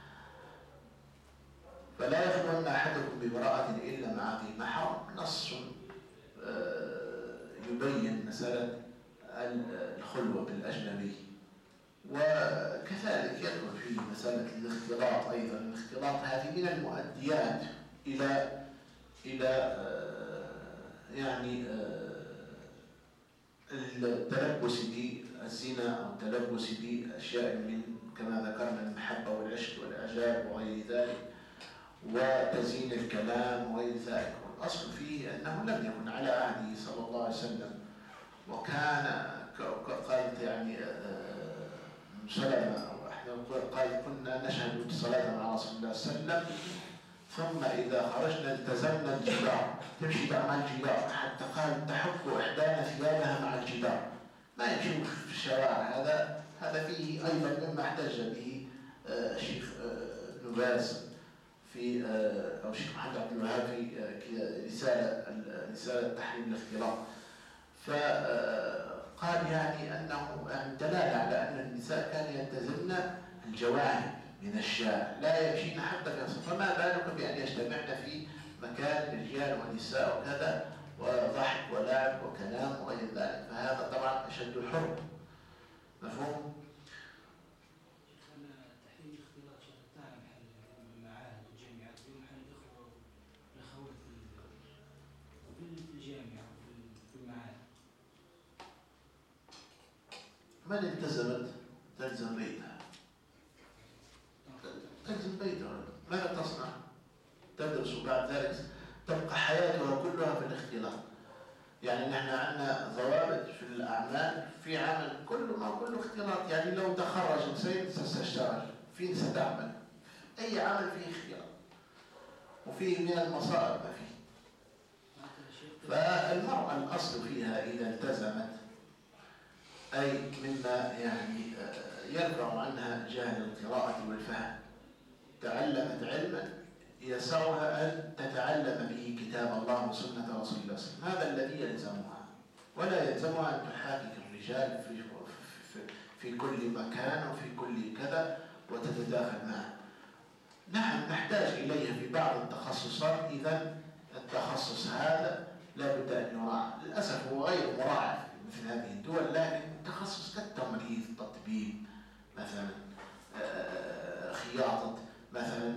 B: فلا يخلون أحدكم بامرأة إلا مع ذي محرم، نص يبين مسألة الخلوة بالأجنبي. وكذلك يدخل فيه مسألة الاختلاط أيضا. الاختلاط هذه من المؤديات إلى يعني التلبس بالزنا أو التلبس بأشياء من كما ذكرنا المحبة والعشق والإعجاب وغير ذلك، وتزيين الكلام وغير ذلك. والأصل فيه أنه لم يكن على عهده صلى الله عليه وسلم. وكان قالت يعني سلمة أو أحد قال: كنا نشهد الصلاة مع رسول الله صلى الله عليه وسلم، ثم إذا خرجنا التزمنا الجدار، تمشي مع الجدار، حتى قال: تحك إحدانا ثيابها مع الجدار، ما يمشي في الشوارع. هذا فيه أيضا مما احتج به الشيخ ابن باز في أو الشيخ محمد عبد الوهاب في رسالة تحريم الاختلاط. فقال يعني أنه دلالة على أن النساء كان يلتزمن الجوانب من الشارع، لا يمشين حتى في الصف، فما بالك بأن يجتمعن في مكان رجال ونساء وكذا، وضحك ولعب وكلام وغير ذلك. فهذا طبعا أشد الحرم. مفهوم؟
E: تحريم الاختلاط شتان محل المعاهد والجامعات، محل الإخوة والأخوات في الجامعة وفي المعاهد.
B: من التزمت تلزم بيتها، تلزم بيتها. ماذا تصنع؟ تدرس وبعد ذلك تبقى حياتها كلها في الاختلاط. يعني نحن عندنا ضوابط في الأعمال، في عمل كله ما كله اختلاط. يعني لو تخرج ستشتغل فين ستعمل؟ أي عمل فيه اختلاط وفيه من المصائب ما فيه. فالمرأة الأصل فيها إذا التزمت أي مما يعني يرفع عنها جهل القراءة والفهم، تعلمت علما يسعها أن تتعلم به كتاب الله وسنة رسول الله صلى الله عليه وسلم، هذا الذي يلزمها، ولا يلزمها أن تحاكي الرجال في كل مكان وفي كل كذا وتتداخل معه. نحن نحتاج إليها في بعض التخصصات، إذا التخصص هذا لا بد أن يراعى. للأسف هو غير مراعى في مثل هذه الدول، لكن تخصص كالتمريض، التطبيب مثلا، خياطة مثلا،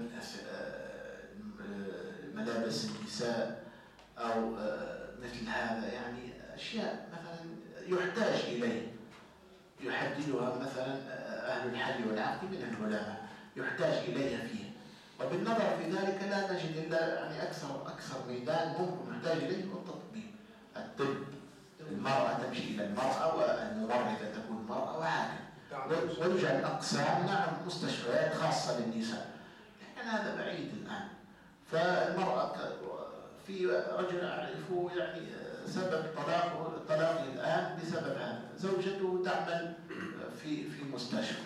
B: ملابس النساء أو مثل هذا، يعني أشياء مثلا يحتاج إليه يحددها مثلا أهل الحل والعقد من العلماء، يحتاج إليها فيه. وبالنظر في ذلك لا نجد إلا يعني أكثر ميدان ممكن نحتاج إليه هو التطبيب، الطب. المرأة تمشي إلى المرأة والممرضة تكون مرأة وهكذا، ويوجد أقسام نعم مستشفيات خاصة للنساء، لكن هذا بعيد الآن. فالمرأة في رجل أعرفه يعني سبب طلاقه الآن بسبب هذا، زوجته تعمل في مستشفى،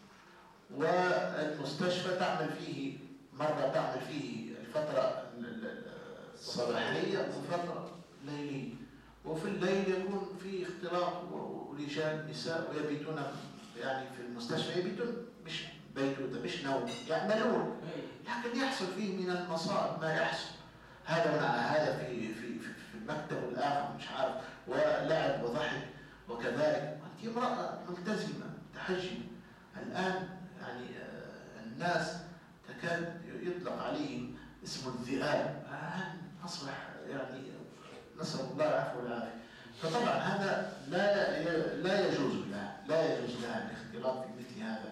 B: والمستشفى تعمل فيه مرة تعمل فيه الفترة الصباحية وفترة ليلية، وفي الليل يكون في اختلاط ورجال نساء ويبيتون يعني في المستشفى، يبيتون مش بيتوتة مش نوم يعملون، لكن يحصل فيه من المصائب ما يحصل، هذا مع هذا في المكتب والآخر مش عارف، ولعب وضحك وكذلك. أنت امرأة ملتزمة تحجب. الآن يعني الناس تكاد يطلق عليهم اسم الذئاب، أصبح يعني نسأل الله العفو والعافية. فطبعا هذا لا يجوز لها الاختلاط في مثل هذا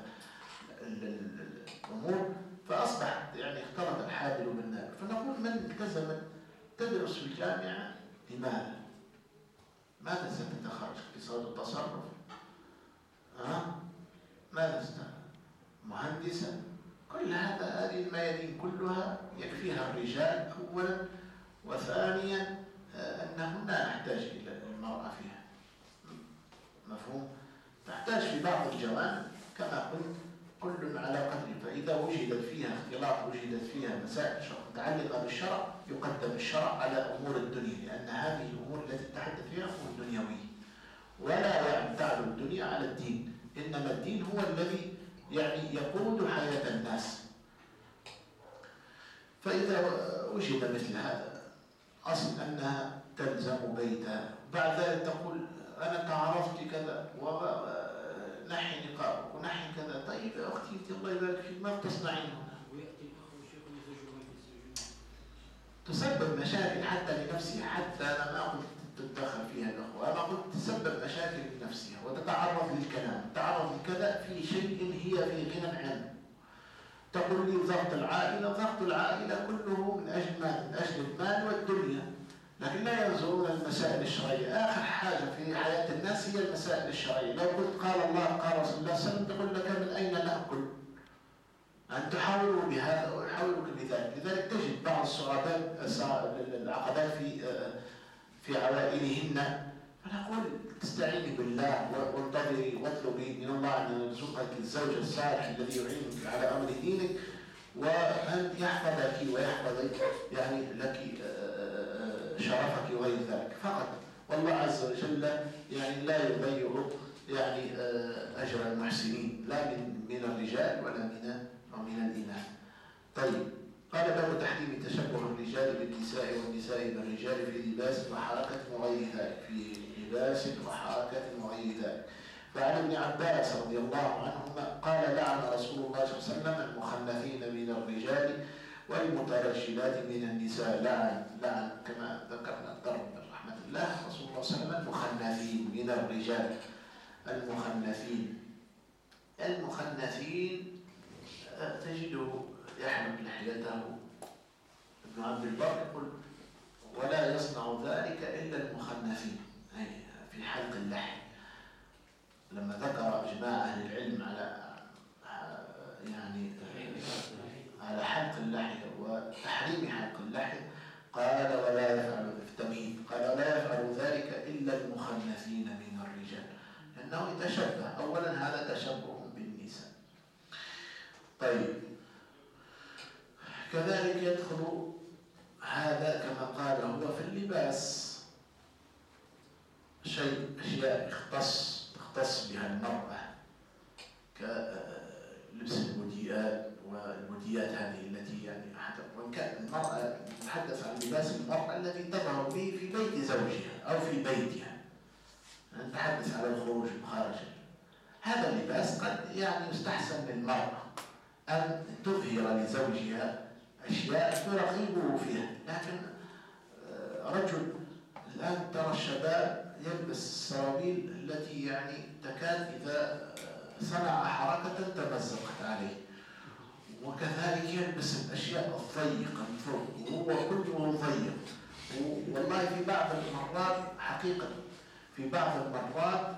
B: الأمور، فأصبحت يعني اختلط الحابل بالنابل. فنقول من التزمت تدرس في الجامعة لماذا؟ ماذا ستتخرج؟ اقتصاد التصرف؟ ماذا ستتخرج؟ مهندسة؟ كل هذه الميادين كلها يكفيها الرجال أولا، وثانيا أنه لا نحتاج إلى المرأة فيها. مفهوم؟ نحتاج في بعض الجوانب كما قلت كل على قدره، فإذا وجدت فيها اختلاط وجدت فيها مسائل متعلقة بالشرع يقدم الشرع على أمور الدنيا، لأن هذه الأمور التي تتحدث فيها أمور دنيوية، ولا يعني تعلو الدنيا على الدين، إنما الدين هو الذي يعني يقود حياة الناس. فإذا وجد مثل هذا أصل أنها تلزم بيتها، بعد ذلك تقول أنا تعرفت كذا ونحي نقابك ونحي كذا. طيب يا أختي الله يبارك فيك، ما بتصنعين هنا؟
E: ويأتي الأخ وشيخ يزوجون في السجون،
B: تسبب مشاكل حتى لنفسها، حتى أنا ما قلت تتدخل فيها الأخوة، أنا قلت تسبب مشاكل لنفسها وتتعرض للكلام، تعرض لكذا في شيء هي في غنى عنه. تقول لي ضغط العائلة كله من أجل مال، من أجل المال والدنيا، لكن لا ينظرون المسائل الشرعية. آخر حاجة في حياة الناس هي المسائل الشرعية. لو قلت قال الله قال رسول الله صلى الله عليه وسلم تقول لك من أين نأكل؟ أن تحاولوا بهذا ويحاولوا بذلك. لذلك تجد بعض العقبات في عوائلهن، فنقول تستعيني بالله وانتظري واطلبي من الله أن يرزقك الزوج الصالح الذي يعينك على أمر دينك، وأن يحفظك ويحفظ يعني لك شرفك وغير ذلك فقط. والله عز وجل يعني لا يضيع يعني أجر المحسنين، لا من الرجال ولا من الإناث. طيب، قال باب تحريم تشبه الرجال بالنساء والنساء بالرجال في لباس وحركة وغير ذلك، في لباس وحركة وغير ذلك. فعن ابن عباس رضي الله عنهما قال لعن رسول الله صلى الله عليه وسلم المخنثين من الرجال والمترجلات من النساء. لعن كما ذكرنا الضرب من رحمة الله. رسول الله صلى الله عليه وسلم المخنثين من الرجال المخنثين تجده يحلق لحيته. ابن عبد البر يقول ولا يصنع ذلك إلا المخنثين، أي في حلق اللحية. لما ذكر إجماع أهل العلم على حلق اللحية وتحريم حلق اللحية قال ولا يفعل التمهيد، قال ولا يفعل ذلك إلا المخنثين من الرجال، لأنه يتشبه. أولا هذا تشبه بالنساء. طيب كذلك يدخل هذا كما قال هو في اللباس أشياء تختص بها المرأة كلبس البوديات والبوديات هذه التي يعني حتى وإن كان المرأة نتحدث عن لباس المرأة الذي تظهر به في بيت زوجها أو في بيتها، نتحدث على الخروج خارج. هذا اللباس قد يعني يستحسن للمرأة أن تظهر لزوجها أشياء ترغبه فيها، لكن رجل الآن ترى الشباب يلبس السراويل التي يعني تكاد إذا صنع حركة تمزقت عليه، وكذلك يلبس الأشياء الضيقة من فوق وهو كله ضيق. والله في بعض المرات حقيقة في بعض المرات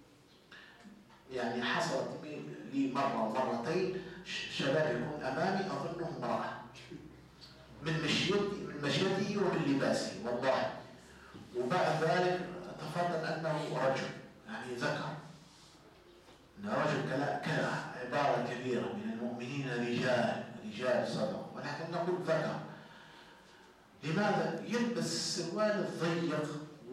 B: يعني حصلت لي مرة ومرتين شباب يكون أمامي أظنه امرأة من مشيته ومن لباسه والله، وبعد ذلك تفضل أنه رجل يعني ذكر أن رجل عبارة كبيرة من المؤمنين رجال صدقوا، ولكن نقول ذكر. لماذا؟ يلبس السروال الضيق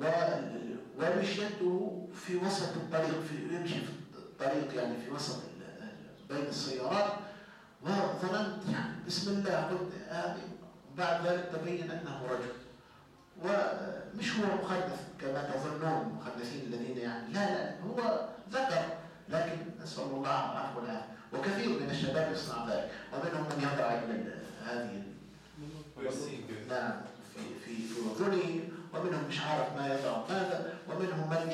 B: ومشيته في وسط الطريق، يمشي في الطريق يعني في وسط بين السيارات، وظننت يعني بسم الله قلت هذه، بعد ذلك تبين أنه رجل ومش هو مخنث كما تظنون المخنثين الذين يعني لا هو ذكر، لكن نسأل الله العفو والعافية. وكثير من الشباب يصنع ذلك، ومنهم من يضع هذه نعم في أذنه، ومنهم مش عارف ما يضع ماذا، ومنهم من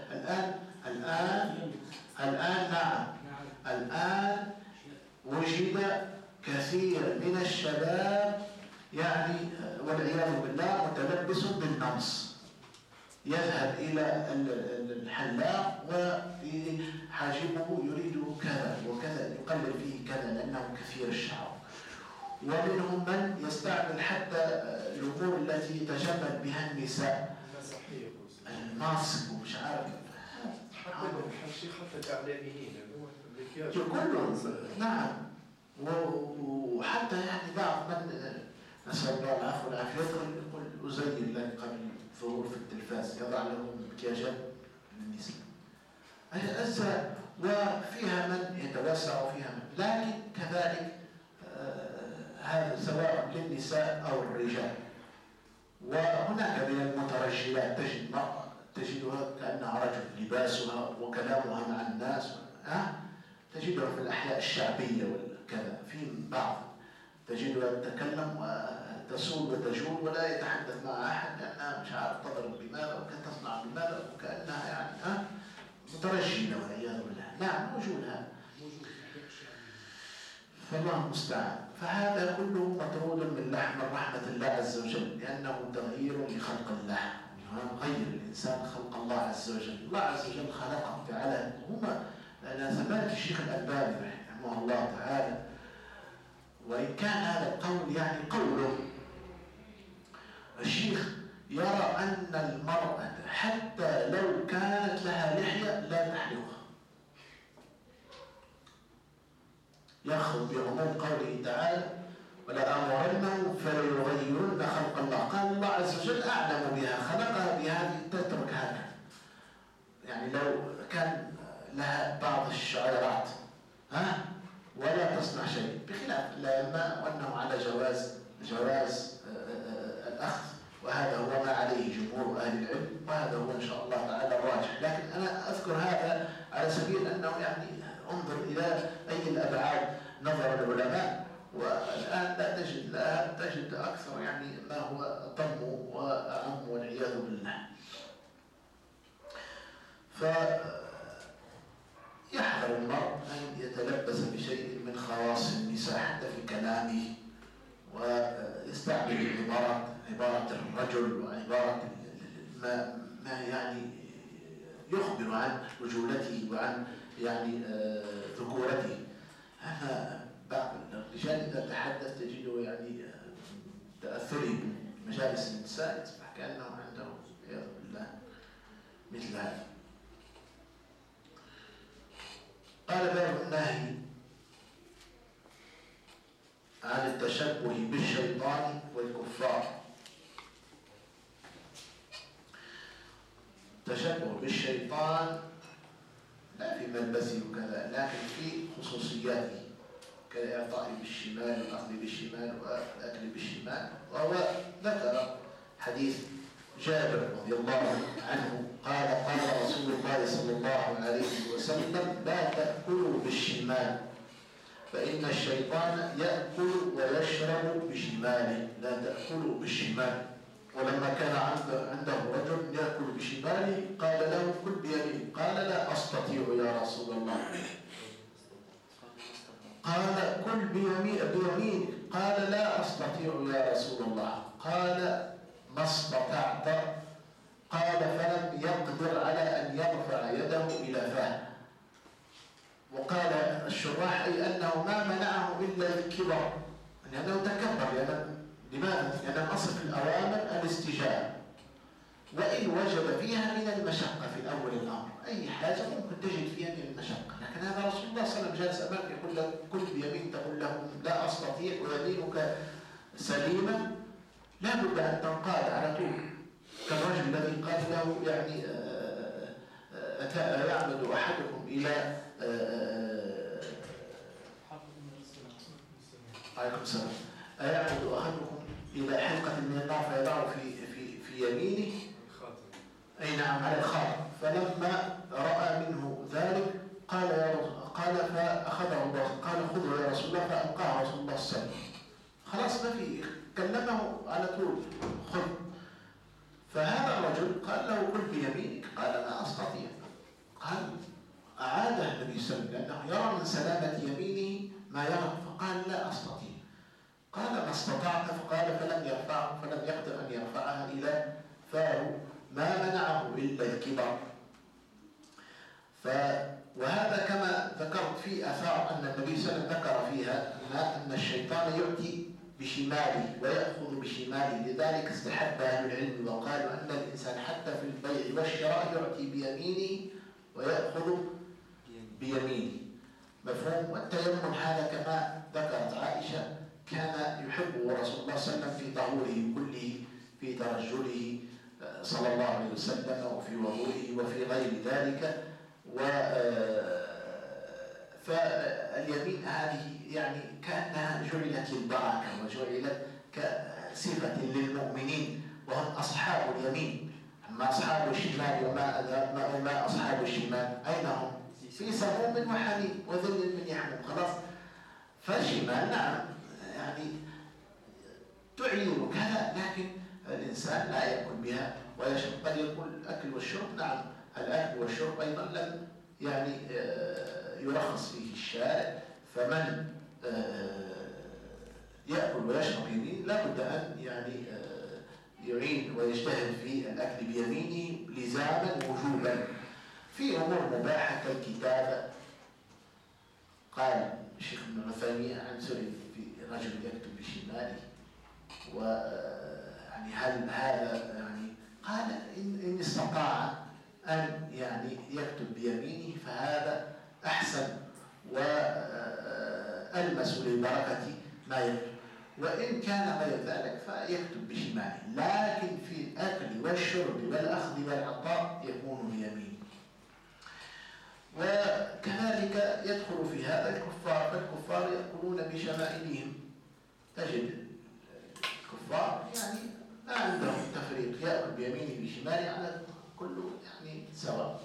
B: الآن وجد كثير من الشباب يعني والعياذ بالله متلبس بالنمص، يذهب إلى الحلاق وحاجبه يريد كذا وكذا، يقلل فيه كذا لأنه كثير الشعر. ومنهم من يستعمل حتى الأمور التي يتجمل بها النساء، الماسك ومش عارف
D: حتى إعلاميين
B: كلهم نعم. وحتى يعني بعض من نسأل الله العفو والعافية يقول أزين لك قبل الظهور في التلفاز، يضع لهم مكياجات للنساء أزهى، وفيها من يتوسع وفيها من، لكن كذلك هذا سواء للنساء أو الرجال. وهناك من المترجلات تجد مرأة تجدها كأنها رجل، لباسها وكلامها مع الناس تجدها في الأحياء الشعبية وكذا، في بعض تجدها تتكلم وتسول وتجول ولا يتحدث مع أحد لأنها مش عارف تضرب بماذا وتصنع بماذا، وكأنها يعني مترجلة والعياذ بالله. نعم موجود هذا، فالله المستعان. فهذا كله مطرود من رحمة الله عز وجل، لأنه تغيير لخلق الله، غير الإنسان خلق الله عز وجل. الله عز وجل خلقهم تعالى هما، أنا سمعت الشيخ الألباني رحمه الله تعالى، وإن كان هذا القول يعني قوله، الشيخ يرى أن المرأة حتى لو كانت لها لحية لا تحلقها، يأخذ بعموم قوله تعالى ولآمرنهم فليغيرن خلق الله. قال الله عز وجل أعلم بها، خلقها بهذه تترك هذا. يعني لو كان لها بعض الشعيرات ولا تصنع شيء، بخلاف العلماء وأنه على جواز الأخذ، وهذا هو ما عليه جمهور أهل العلم، وهذا هو إن شاء الله تعالى الراجح. لكن أنا أذكر هذا على سبيل أنه يعني انظر إلى أي الأبعاد نظر العلماء، والآن لا تجد أكثر يعني ما هو أطم وأعم والعياذ بالله. الرجل وعبارة ما يعني يخبر عن رجولته وعن يعني ذكورته. أما بعض الرجال إذا تحدث تجده يعني تأثره بمجالس النساء يصبح كأنه عنده عياذ بالله مثل هذا. قال باب النهي عن التشبه بالشيطان والكفار. التشبه بالشيطان لا في ملبسه وكذا، لكن في خصوصياته كالإعطاء بالشمال والأخذ بالشمال والأكل بالشمال. وهو ذكر حديث جابر رضي الله عنه قال قال رسول الله صلى الله عليه وسلم لا تأكلوا بالشمال فإن الشيطان يأكل ويشرب بشماله. لا تأكلوا بالشمال. ولما كان عنده رجل يأكل بشماله قال له كل بيمينه، قال لا أستطيع يا رسول الله. قال كل بيمينك، قال لا أستطيع يا رسول الله. قال ما استطعت. قال فلم يقدر على أن يرفع يده إلى فاه. وقال الشراح أي أنه ما منعه إلا الكبر، لأنه تكبر. لماذا؟ لأن أصل الأوامر الاستجابة، وإن وجد فيها من المشقة في الأول الأمر. أي حاجة ممكن تجد فيها من المشقة، لكن هذا رسول الله صلى الله عليه وسلم جالس أمامك يقول لك كل بيمين تقول له لا أستطيع ويمينك سليمة، لا بد أن تنقاد على طول. كالرجل الذي قال له يعني يعمد أحدكم إلى عليكم السلام يعمد أحدكم إلى حلقة من النار فيضعه في يمينه، أي نعم على الخاطر. فلما رأى منه ذلك قال فأخذه الله، قال خذه يا رسول الله، فألقاه رسول الله صلى الله عليه وسلم. خلاص ما في، كلمه على طول خذ. فهذا الرجل قال له كل بيمينك، قال لا أستطيع. قال أعاده النبي صلى الله عليه وسلم لأنه يرى من سلامة يمينه ما يرى، فقال لا أستطيع. قال ما استطعت. فقال فلم يقدر أن يرفعها إلى فاه، ما منعه إلا الكبر. وهذا كما ذكرت في آثار أن النبي صلى الله عليه وسلم ذكر فيها أن الشيطان يؤتي بشماله ويأخذ بشماله، لذلك استحب أهل العلم وقالوا أن الإنسان حتى في البيع والشراء يؤتي بيمينه ويأخذ بيمينه. مفهوم؟ والتيمم هذا كما ذكرت عائشة كان يحبه رسول الله صلى الله عليه وسلم في طهوره كله، في ترجله صلى الله عليه وسلم وفي وضوئه وفي غير ذلك. فاليمين هذه يعني كأنها جعلت للبركة وجعلت كصفة للمؤمنين وهم أصحاب اليمين. أما أصحاب الشمال وما أصحاب الشمال أين هم؟ في سموم وحميم وذل من يحموم. خلاص. فالشمال نعم يعني تعين كذا، لكن الإنسان لا يأكل بها ويشرب. قد يكون الأكل والشرب نعم، الأكل والشرب أيضا لم يعني يرخص فيه الشارع. فمن يأكل ويشرب يمين لا بد أن يعني يعين ويجتهد في الأكل بيمينه لزاما وجوبا. في أمور مباحة كالكتابة. قال الشيخ ابن عثيمين عن سئل في رجل يكتب بشماله ويعني هل هذا يعني قال إن استطاع أن يعني يكتب بيمينه فهذا أحسن وألمس للبركة ما يكتب، وإن كان غير ذلك فيكتب بشماله، لكن في الأكل والشرب والأخذ والعطاء يكون بيمينه. وكذلك يدخل في هذا الكفار، فالكفار يأكلون بشمائلهم. تجد الكفار يعني ما عندهم تفريق، يأكل بيمينه بشماله على كله يعني سواء.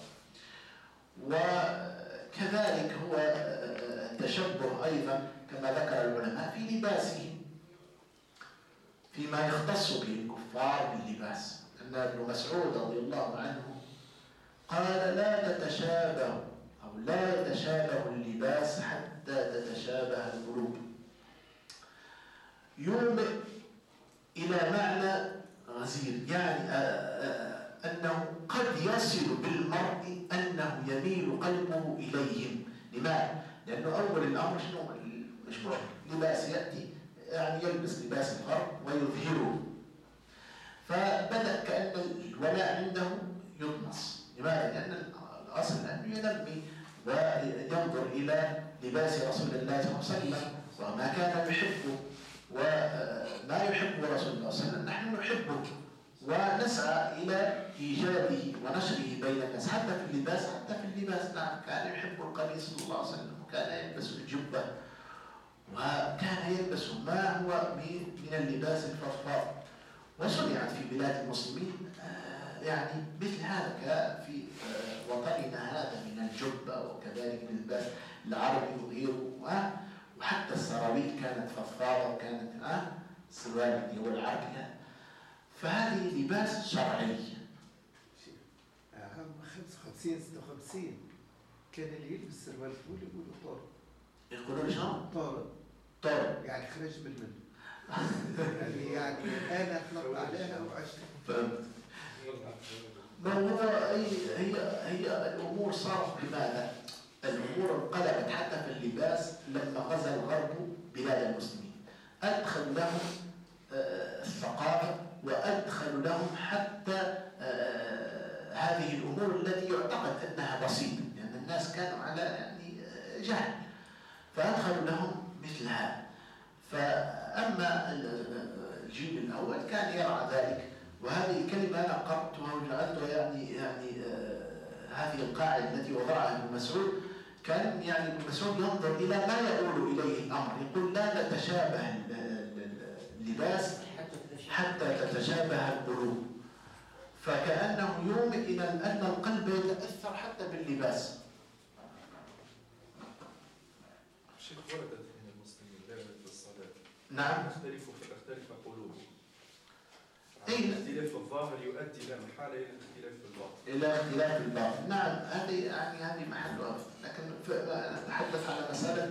B: وكذلك هو التشبه أيضا كما ذكر العلماء في لباسهم، فيما يختص به الكفار باللباس. أن ابن مسعود رضي الله عنه قال لا تتشابه أو لا يتشابه اللباس حتى تتشابه القلوب. يومئ إلى معنى غزير، يعني أنه قد يصل بالمرء أنه يميل قلبه إليهم. لماذا؟ لأنه أول الأمر شنو؟ مش لباس يأتي يعني يلبس لباس الغرب ويظهره، فبدأ كأن الولاء عنده يطمس. لماذا؟ لأن الأصل أنه ينمي وينظر إلى لباس رسول الله صلى الله عليه وسلم وما كان يحبه وما يحبه رسول الله صلى الله عليه وسلم نحن نحبه، ونسعى إلى إيجاده ونشره بين الناس حتى في اللباس. نعم، كان يحب القميص صلى الله عليه وسلم، وكان يلبس الجبة، وكان يلبس ما هو من اللباس الفضفاض. وصنعت في بلاد المسلمين يعني مثل هذا في وطننا هذا من الجبة، وكذلك اللباس العربي وغيره، وحتى السراويل كانت فضفاضة، وكانت السروال اللي هو العربي. فهذه لباس شرعي.
C: 55 56 كان اللي يلبس سروال طويل يقولوا طارق.
B: يقولوا لي شنو؟ طارق
C: يعني خرج بالمن. يعني انا خلقت عليها وعشت.
B: فهمت. ما هو هي الامور صارت بماذا؟ الامور انقلبت حتى في اللباس لما غزا الغرب بلاد المسلمين، ادخلوا لهم الثقافه، وادخلوا لهم حتى هذه الامور التي يعتقد انها بسيطه، لان الناس كانوا على يعني جهل، فادخلوا لهم مثل هذا. فاما الجيل الاول كان يرعى ذلك، وهذه الكلمه انا قرأتها وجعلتها يعني هذه القاعده التي وضعها ابن مسعود. كان يعني ابن مسعود ينظر الى ما يؤول اليه الامر، يقول لا تتشابه اللباس حتى تتشابه القلوب، فكأنه يومئ إلى أن القلب يتأثر حتى باللباس.
D: شيخ، وردت من المسلمين دائما في الصلاة
B: نعم،
D: فتختلف قلوبهم.
B: الاختلاف
D: في الظاهر يؤدي لا محالة إلى الاختلاف في الباطن.
B: إلى اختلاف الباطن. نعم، هذه محلها، لكن نتحدث على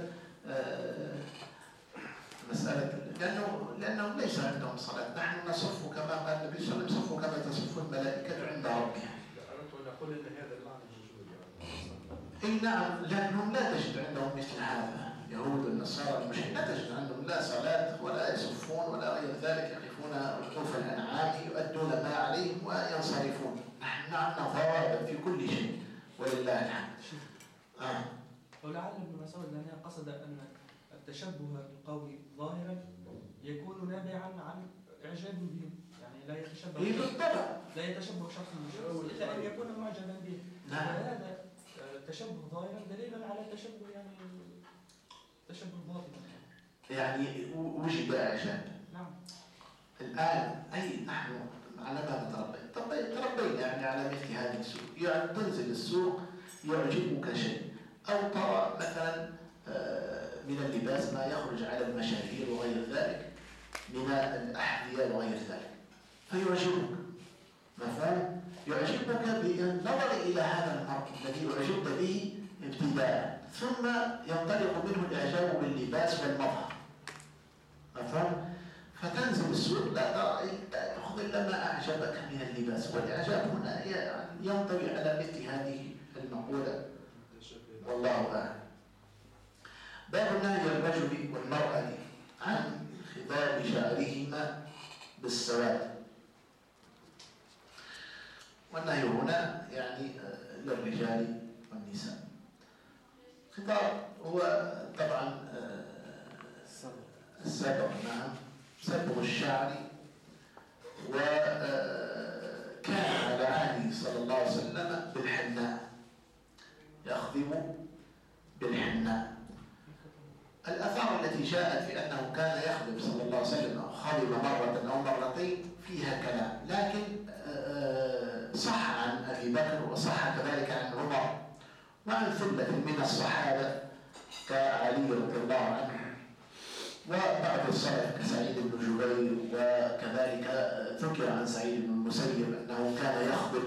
B: مسألة لأنه ليس عندهم صلاة. نحن نصف كما قال النبي صلى الله عليه وسلم: صفوا كما تصف الملائكة عند ربها.
D: أردت أن أقول أن هذا المعنى موجود
B: أي نعم، لكنهم لا تجد عندهم مثل هذا. يهود النصارى المشركين لا تجد عندهم لا صلاة ولا يصفون ولا غير ذلك، يقفون وقوف الأنعام، يؤدون ما عليهم وينصرفون. نحن عندنا ضوابط في كل شيء ولله الحمد.
F: ولعل ابن مسعود لأنه قصد أن التشبه بالقوم ظاهرا يكون نابعا عن إعجاب بهم، يعني لا يتشبه شخص بالشخص إلا أن يكون معجبا به. فهذا التشبه ظاهرا دليلا على التشبه، يعني تشبه باطنا،
B: يعني وجد إعجاب.
F: نعم.
B: الآن نحن على ما تربينا يعني على مثل هذه السوق. يعني تنزل السوق يعجبك شيء، أو ترى مثلا من اللباس ما يخرج على المشاهير وغير ذلك من الأحذية وغير ذلك، فيعجبك. مفهوم؟ يعجبك بالنظر إلى هذا المرء الذي أعجبت به ابتداء، ثم ينطلق منه الإعجاب باللباس والمظهر. مفهوم؟ فتنزل السوق لا تأخذ إلا ما أعجبك من اللباس، والإعجاب هنا ينطوي على مثل هذه المقولة، والله أعلم. باب نهي الرجل والمرأة عن خضاب شعرهما بالسواد. والنهي هنا يعني للرجال والنساء. خضاب هو طبعا السبب، نعم، سبغ الشعر. وكان على عهده صلى الله عليه وسلم بالحناء، يخضب بالحناء. الآثار التي جاءت في أنه كان يخضب صلى الله عليه وسلم أو خضب مرة أو مرتين فيها كلام، لكن صح عن أبي بكر وصح كذلك عن عمر وعن ثلة من الصحابة كعلي رضي الله عنه، وبعض السلف كسعيد بن جبير، وكذلك ذكر عن سعيد بن المسيب أنه كان يخضب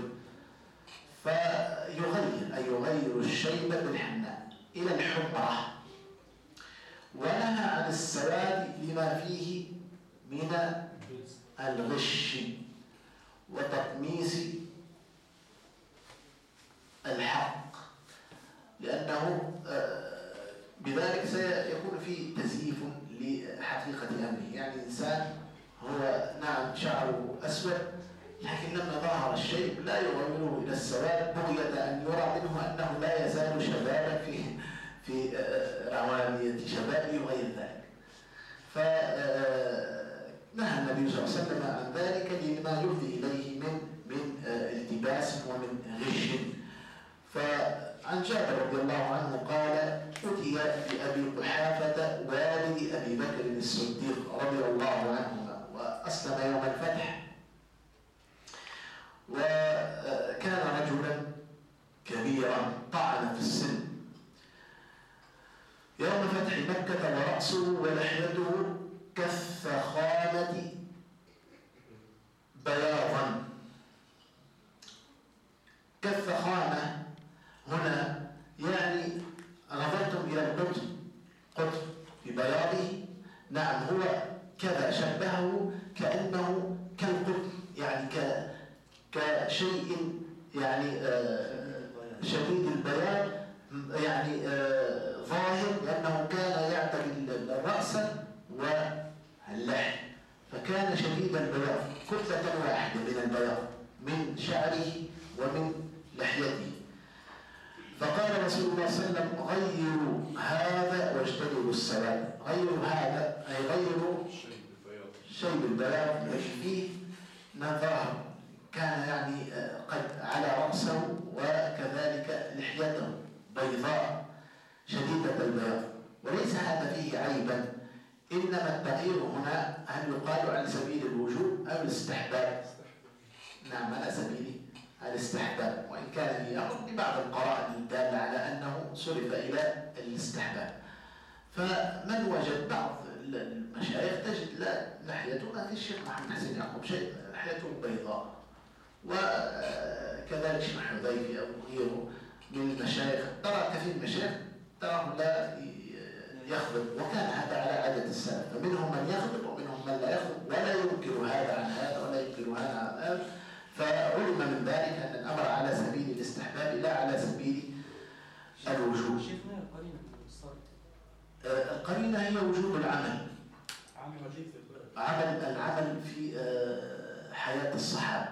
B: فيغير الشيب بالحناء إلى الحمرة. ونهى عن السواد لما فيه من الغش وتطميس الحق، لأنه بذلك سيكون في تزييف لحقيقة أمره. يعني إنسان هو نعم شعره أسود، لكن لما ظهر الشيء لا يغيره إلى السواد بغية أن يرى منه أنه لا يزال شبابا في روانية شبابه وغير ذلك. فنهى النبي صلى الله عليه وسلم عن ذلك لما يفضي إليه من التباس ومن غش. فعن جابر رضي الله عنه قال: أتي بأبي قحافة والد أبي بكر الصديق رضي الله عنهما، وأسلم يوم الفتح، وكان رجلا كبيرا طعن في السن. يوم فتح مكة ورأسه ولحيته كالثخامة بياضا. كالثخامة هنا يعني نظرتم إلى قطب في بياضه، نعم هو كذا، شبهه كأنه كالقطب، يعني كشيء يعني شديد البياض، يعني ظاهر، لأنه كان يعتدي الرأس واللحم، فكان شديد البياض، كتلة واحدة من البياض من شعره ومن لحيته. فقال رسول الله صلى الله عليه وسلم: غيروا هذا واجتنبوا السواد. غيروا هذا أي غيروا شيب البياض الذي فيه نظر، كان يعني قد على رأسه وكذلك لحيته بيضاء شديدة البياض، وليس هذا فيه عيبا، إنما التغيير هنا هل يقال على سبيل الوجوب أو الاستحباب؟ نعم على سبيل الاستحباب، وإن كان يأخذ ببعض القرائن الدالة على أنه صرف إلى الاستحباب. فمن وجد بعض المشايخ تجد لا لحيته ما في الشيخ محمد حسين يعقوب شيء، لحيته بيضاء، وكذلك شيخ حذيفي أو غيره من المشايخ، ترى كثير من المشايخ تراه لا يخضب، وكان هذا على عادة السلف، فمنهم من يخضب ومنهم من لا يخضب، ولا ينكر هذا عن هذا ولا ينكر هذا عن هذا. فعلم من ذلك أن الأمر على سبيل الاستحباب لا على سبيل الوجوب.
F: شيخنا القرينة الصالح،
B: القرينة هي وجوب العمل، العمل في حياة الصحابة.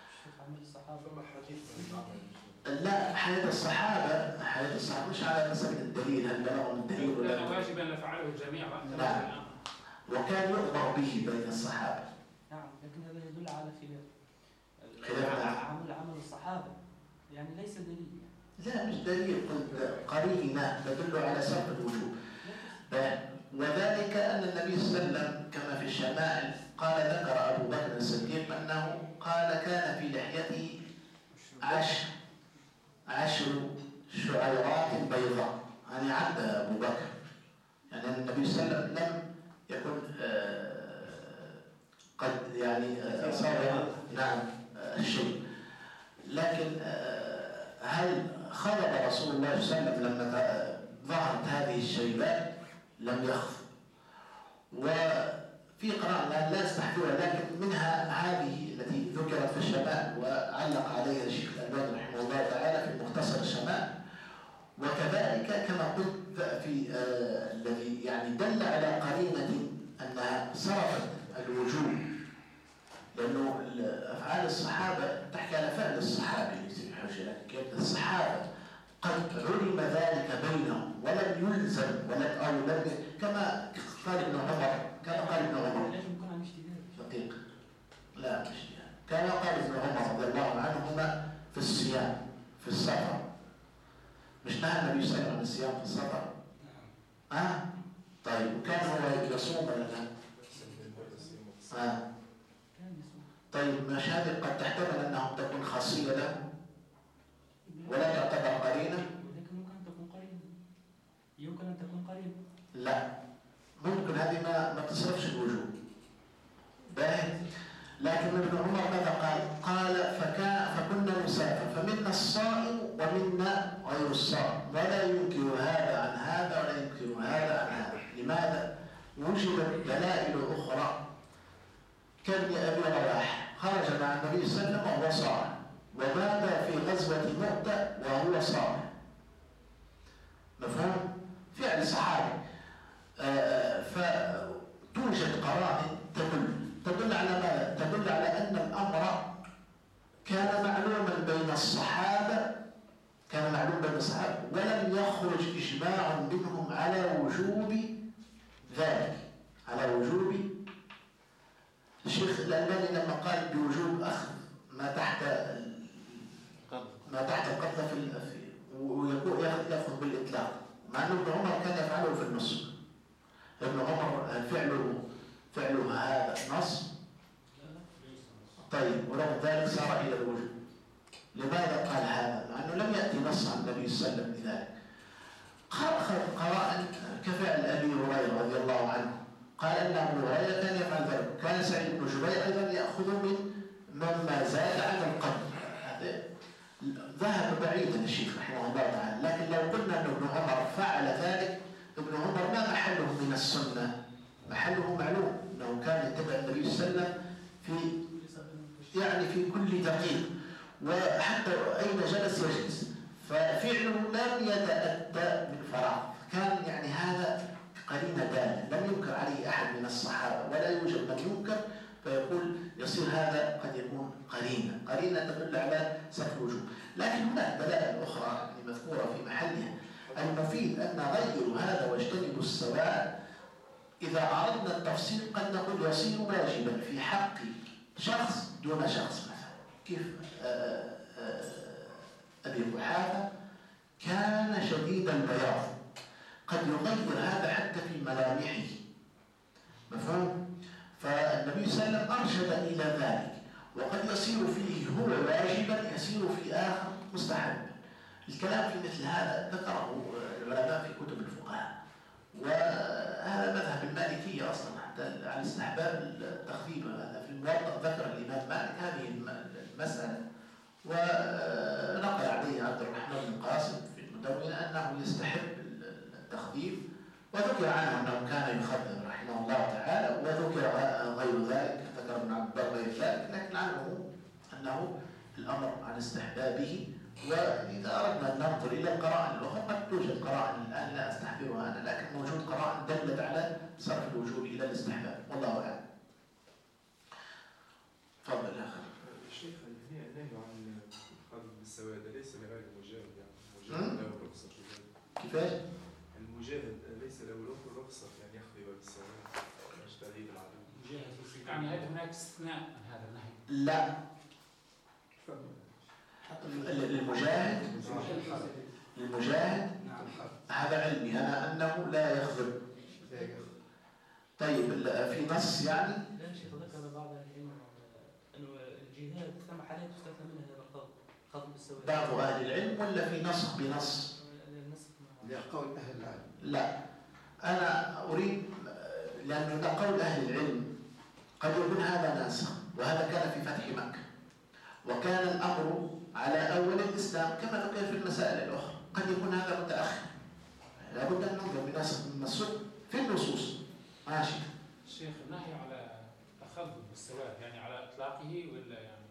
B: لا، حياة الصحابة مش على سبيل الدليل، هل بلغوا الدليل ولا
G: كان واجبا نفعله الجميع.
B: نعم، وكان يؤمر به بين الصحابة.
F: نعم، لكن هذا يدل على
B: خلاف
F: عمل الصحابة، يعني ليس دليل.
B: لا مش دليل، قلت قرينة تدل على سبب الوجوب. وذلك أن النبي صلى الله عليه وسلم كما في الشمائل قال، ذكر أبو بكر الصديق أنه قال كان في لحيته 10 شعيرات بيضاء، يعني عد أبو بكر، يعني النبي صلى الله عليه وسلم لم يكن قد يعني صار نعم الشيء، لكن هل خلق رسول الله صلى الله عليه وسلم لما ظهرت هذه الشيبات؟ لم يخف. وفي قراءة لا استحضرها، لكن منها هذه التي ذكرت في الشمال وعلق عليها الشيخ الألباني رحمه الله تعالى في مختصر الشمال، وكذلك كما قلت في الذي يعني دل على قرينة أنها صرفت الوجوب، لأنه أفعال الصحابة تحكي على فعل الصحابي في حجة، لكن الصحابة قد علم ذلك بينهم ولم يلزم أو لم، كما قال ابن عمر،
F: لازم يكون عن اشتباه
B: دقيق، لا مش يعني. كما قال ابن عمر رضي الله عنهما في الصيام في السفر، مش نهى النبي صلى الله عليه وسلم عن الصيام في السفر؟ طيب، وكان هو يصوم ولا لا؟ طيب، مش هذه قد تحتمل أنه تكون خاصية له ولا تعتبر قرينة؟
F: لكن ممكن أن تكون قرينة، يمكن أن تكون قرينة.
B: لا، ممكن هذه ما تصرفش الوجوب. باهي. لكن ابن عمر ماذا قال؟ فكنا نسافر، فمنا الصائم ومنا غير الصائم، ولا ينكر هذا عن هذا ولا ينكر هذا عن هذا. لماذا؟ وجدت دلائل أخرى كابن أبي رواح خرج مع النبي صلى الله عليه وسلم وهو صائم، ومات في غزوة مؤتة وهو صائم. مفهوم؟ فعل صحابي. فتوجد قرائن تدل على ماذا؟ تدل على أن الأمر كان معلوما بين الصحابة، ولم يخرج إجماع منهم على وجوب ذلك، على وجوب. الشيخ الألباني لما قال بوجوب أخذ ما تحت القبضة ويكون يأخذ بالإطلاق، مع أن ابن عمر كان يفعله في النص. ابن عمر فعله هذا نص؟ طيب، ورغم ذلك سار إلى الوجوب. لماذا قال هذا؟ مع أنه لم يأتي نص عن النبي صلى الله عليه وسلم بذلك. أخذ قرائن كفعل أبي هريرة رضي الله عنه، قال أن أبو هريرة كان يفعل ذلك. كان سعيد بن جبير أيضا يأخذ مما زاد عن القدر. ذهب بعيدا الشيخ رحمه الله تعالى. لكن لو قلنا أن ابن عمر فعل ذلك، ابن عمر ما محله من السنة؟ محله معلوم أنه كان يتبع النبي صلى الله عليه وسلم في كل دقيقة، وحتى أين جلس يجلس، ففعله لم يتأتى من فراغ. كان هذا قرينة دالة، لم ينكر عليه أحد من الصحابة، ولا يوجد من ينكر فيقول يصير هذا قد يكون قرينة تدل على صرف الوجوب. لكن هناك دلائل أخرى مذكورة في محلها. المفيد أن نغير هذا واجتنبوا السواد. إذا أردنا التفصيل قد نقول يصير واجبا في حق شخص دون شخص. مثلا كيف أبي قحافة كان شديد البياض، قد يغير هذا حتى في ملامحه. مفهوم؟ فالنبي صلى الله عليه وسلم أرشد إلى ذلك، وقد يصير فيه هو واجبا، يصير في آخر مستحبا. الكلام في مثل هذا ذكره العلماء في كتب الفقهاء، وهذا مذهب المالكية أصلا حتى على استحباب التخفيف. هذا في الموطأ ذكر الإمام مالك هذه المسألة، ونقل عليه عبد الرحمن بن قاسم في المدونة أنه يستحب التخفيف، وذكر عنه أنه كان يخفف رحمه الله تعالى، وذكر غير ذلك، ذكر ابن عبد البر غير ذلك، لكن عنه أنه الأمر عن استحبابه. وإذا أردنا أن ننظر إلى القرائن الأخرى قد توجد قرائن الآن لا أستحضرها أنا، لكن موجود قرائن دلت على صرف الوجوب إلى الاستحباب، والله أعلم. تفضل يا أخي.
D: الشيخ النهي عن القذف بالسواد ليس لغير المجاهد، المجاهد له رخصة في ذلك.
B: كيفاش؟
D: المجاهد ليس له رخصة يعني يخذف بالسواد تهديد العدو.
G: يعني هل هناك استثناء من هذا النهي؟
B: لا. للمجاهد هذا علمي أنا أنه لا يخذل. طيب في نص
F: لا شيخ، ذكر بعض العلم أنه الجهاد ثم حالات تستثنى منها هذا الخطب بالسواد.
B: بعض أهل العلم ولا في نص بنص؟
C: لقول أهل العلم.
B: لا، أنا أريد، لأنه قول أهل العلم قد يكون هذا ناسخ، وهذا كان في فتح مكة، وكان الأمر على أول الإسلام كما ذكر في المسائل الأخرى. قد يكون هذا متأخر، لابد أن ننظر بناسخ النصوص في النصوص. ماشي.
G: الشيخ النهي على الخذف بالسواد يعني على إطلاقه ولا يعني؟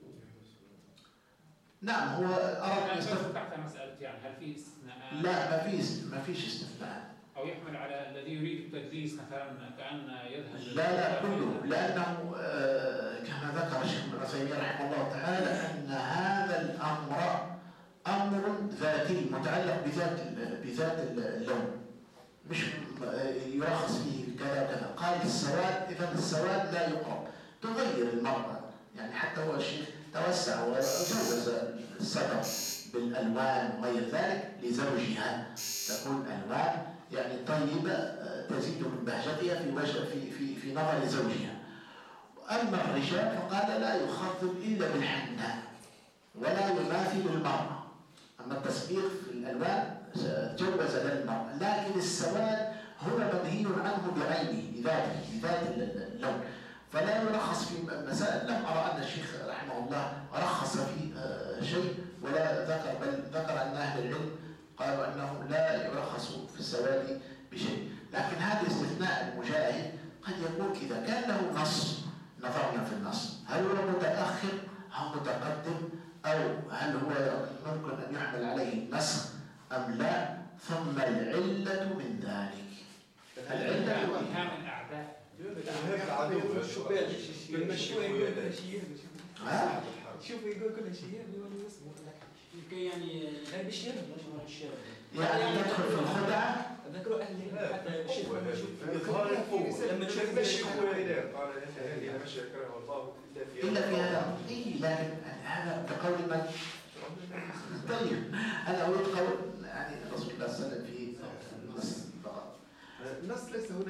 B: نعم، هو أراد
G: يستثنى تحت مسألة يعني هل في استثناءات؟
B: لا، ما فيش استثناء.
G: أو يحمل على الذي يريد التدليس مثلا كأن يذهب.
B: لا كله، لأنه كما ذكر الشيخ ابن عثيمين رحمه الله تعالى أن هذا الأمر أمر ذاتي متعلق بذات اللون، مش يرخص فيه كذا كذا. قال السواد، إذا السواد لا يقرب، تغير المرأة يعني. حتى هو الشيخ توسع وجوز السبب بالألوان وغير ذلك لزوجها، تكون ألوان يعني طيبة تزيد من بهجتها في وجه في نظر زوجها. أما الرجال فقال لا يخاطب إلا بالحناء ولا يماثل المرأة. أما التصبيغ في الألوان جوز للمرأة، لكن السواد هو منهي عنه بعينه بذات اللون، فلا يرخص في مسائل. لم أرى أن الشيخ رحمه الله رخص في شيء ولا ذكر، بل ذكر أن أهل العلم قالوا أنه لا يرخص في السواد بشيء. لكن هذا استثناء المجاهد قد يكون إذا كان له نص نظرنا في النص، هل هو متأخر أو متقدم، أو هل هو ممكن أن يحمل عليه النسخ أم لا، ثم العلة من ذلك. العلة
G: اتهام الأعداء.
F: شوفوا يقول كل شيء بيقول اسمه
E: يعني
F: بشير
B: يعني تدخل في الخدعة.
F: ذكروا أهل حتى الشيخ
D: لما تشوف الشيخ قال هذه مشي يكره الله
B: إلا في هذا. لكن هذا بقول من؟ طيب أنا أريد قول يعني الرسول صلى الله عليه وسلم في النص فقط.
C: النص ليس هنا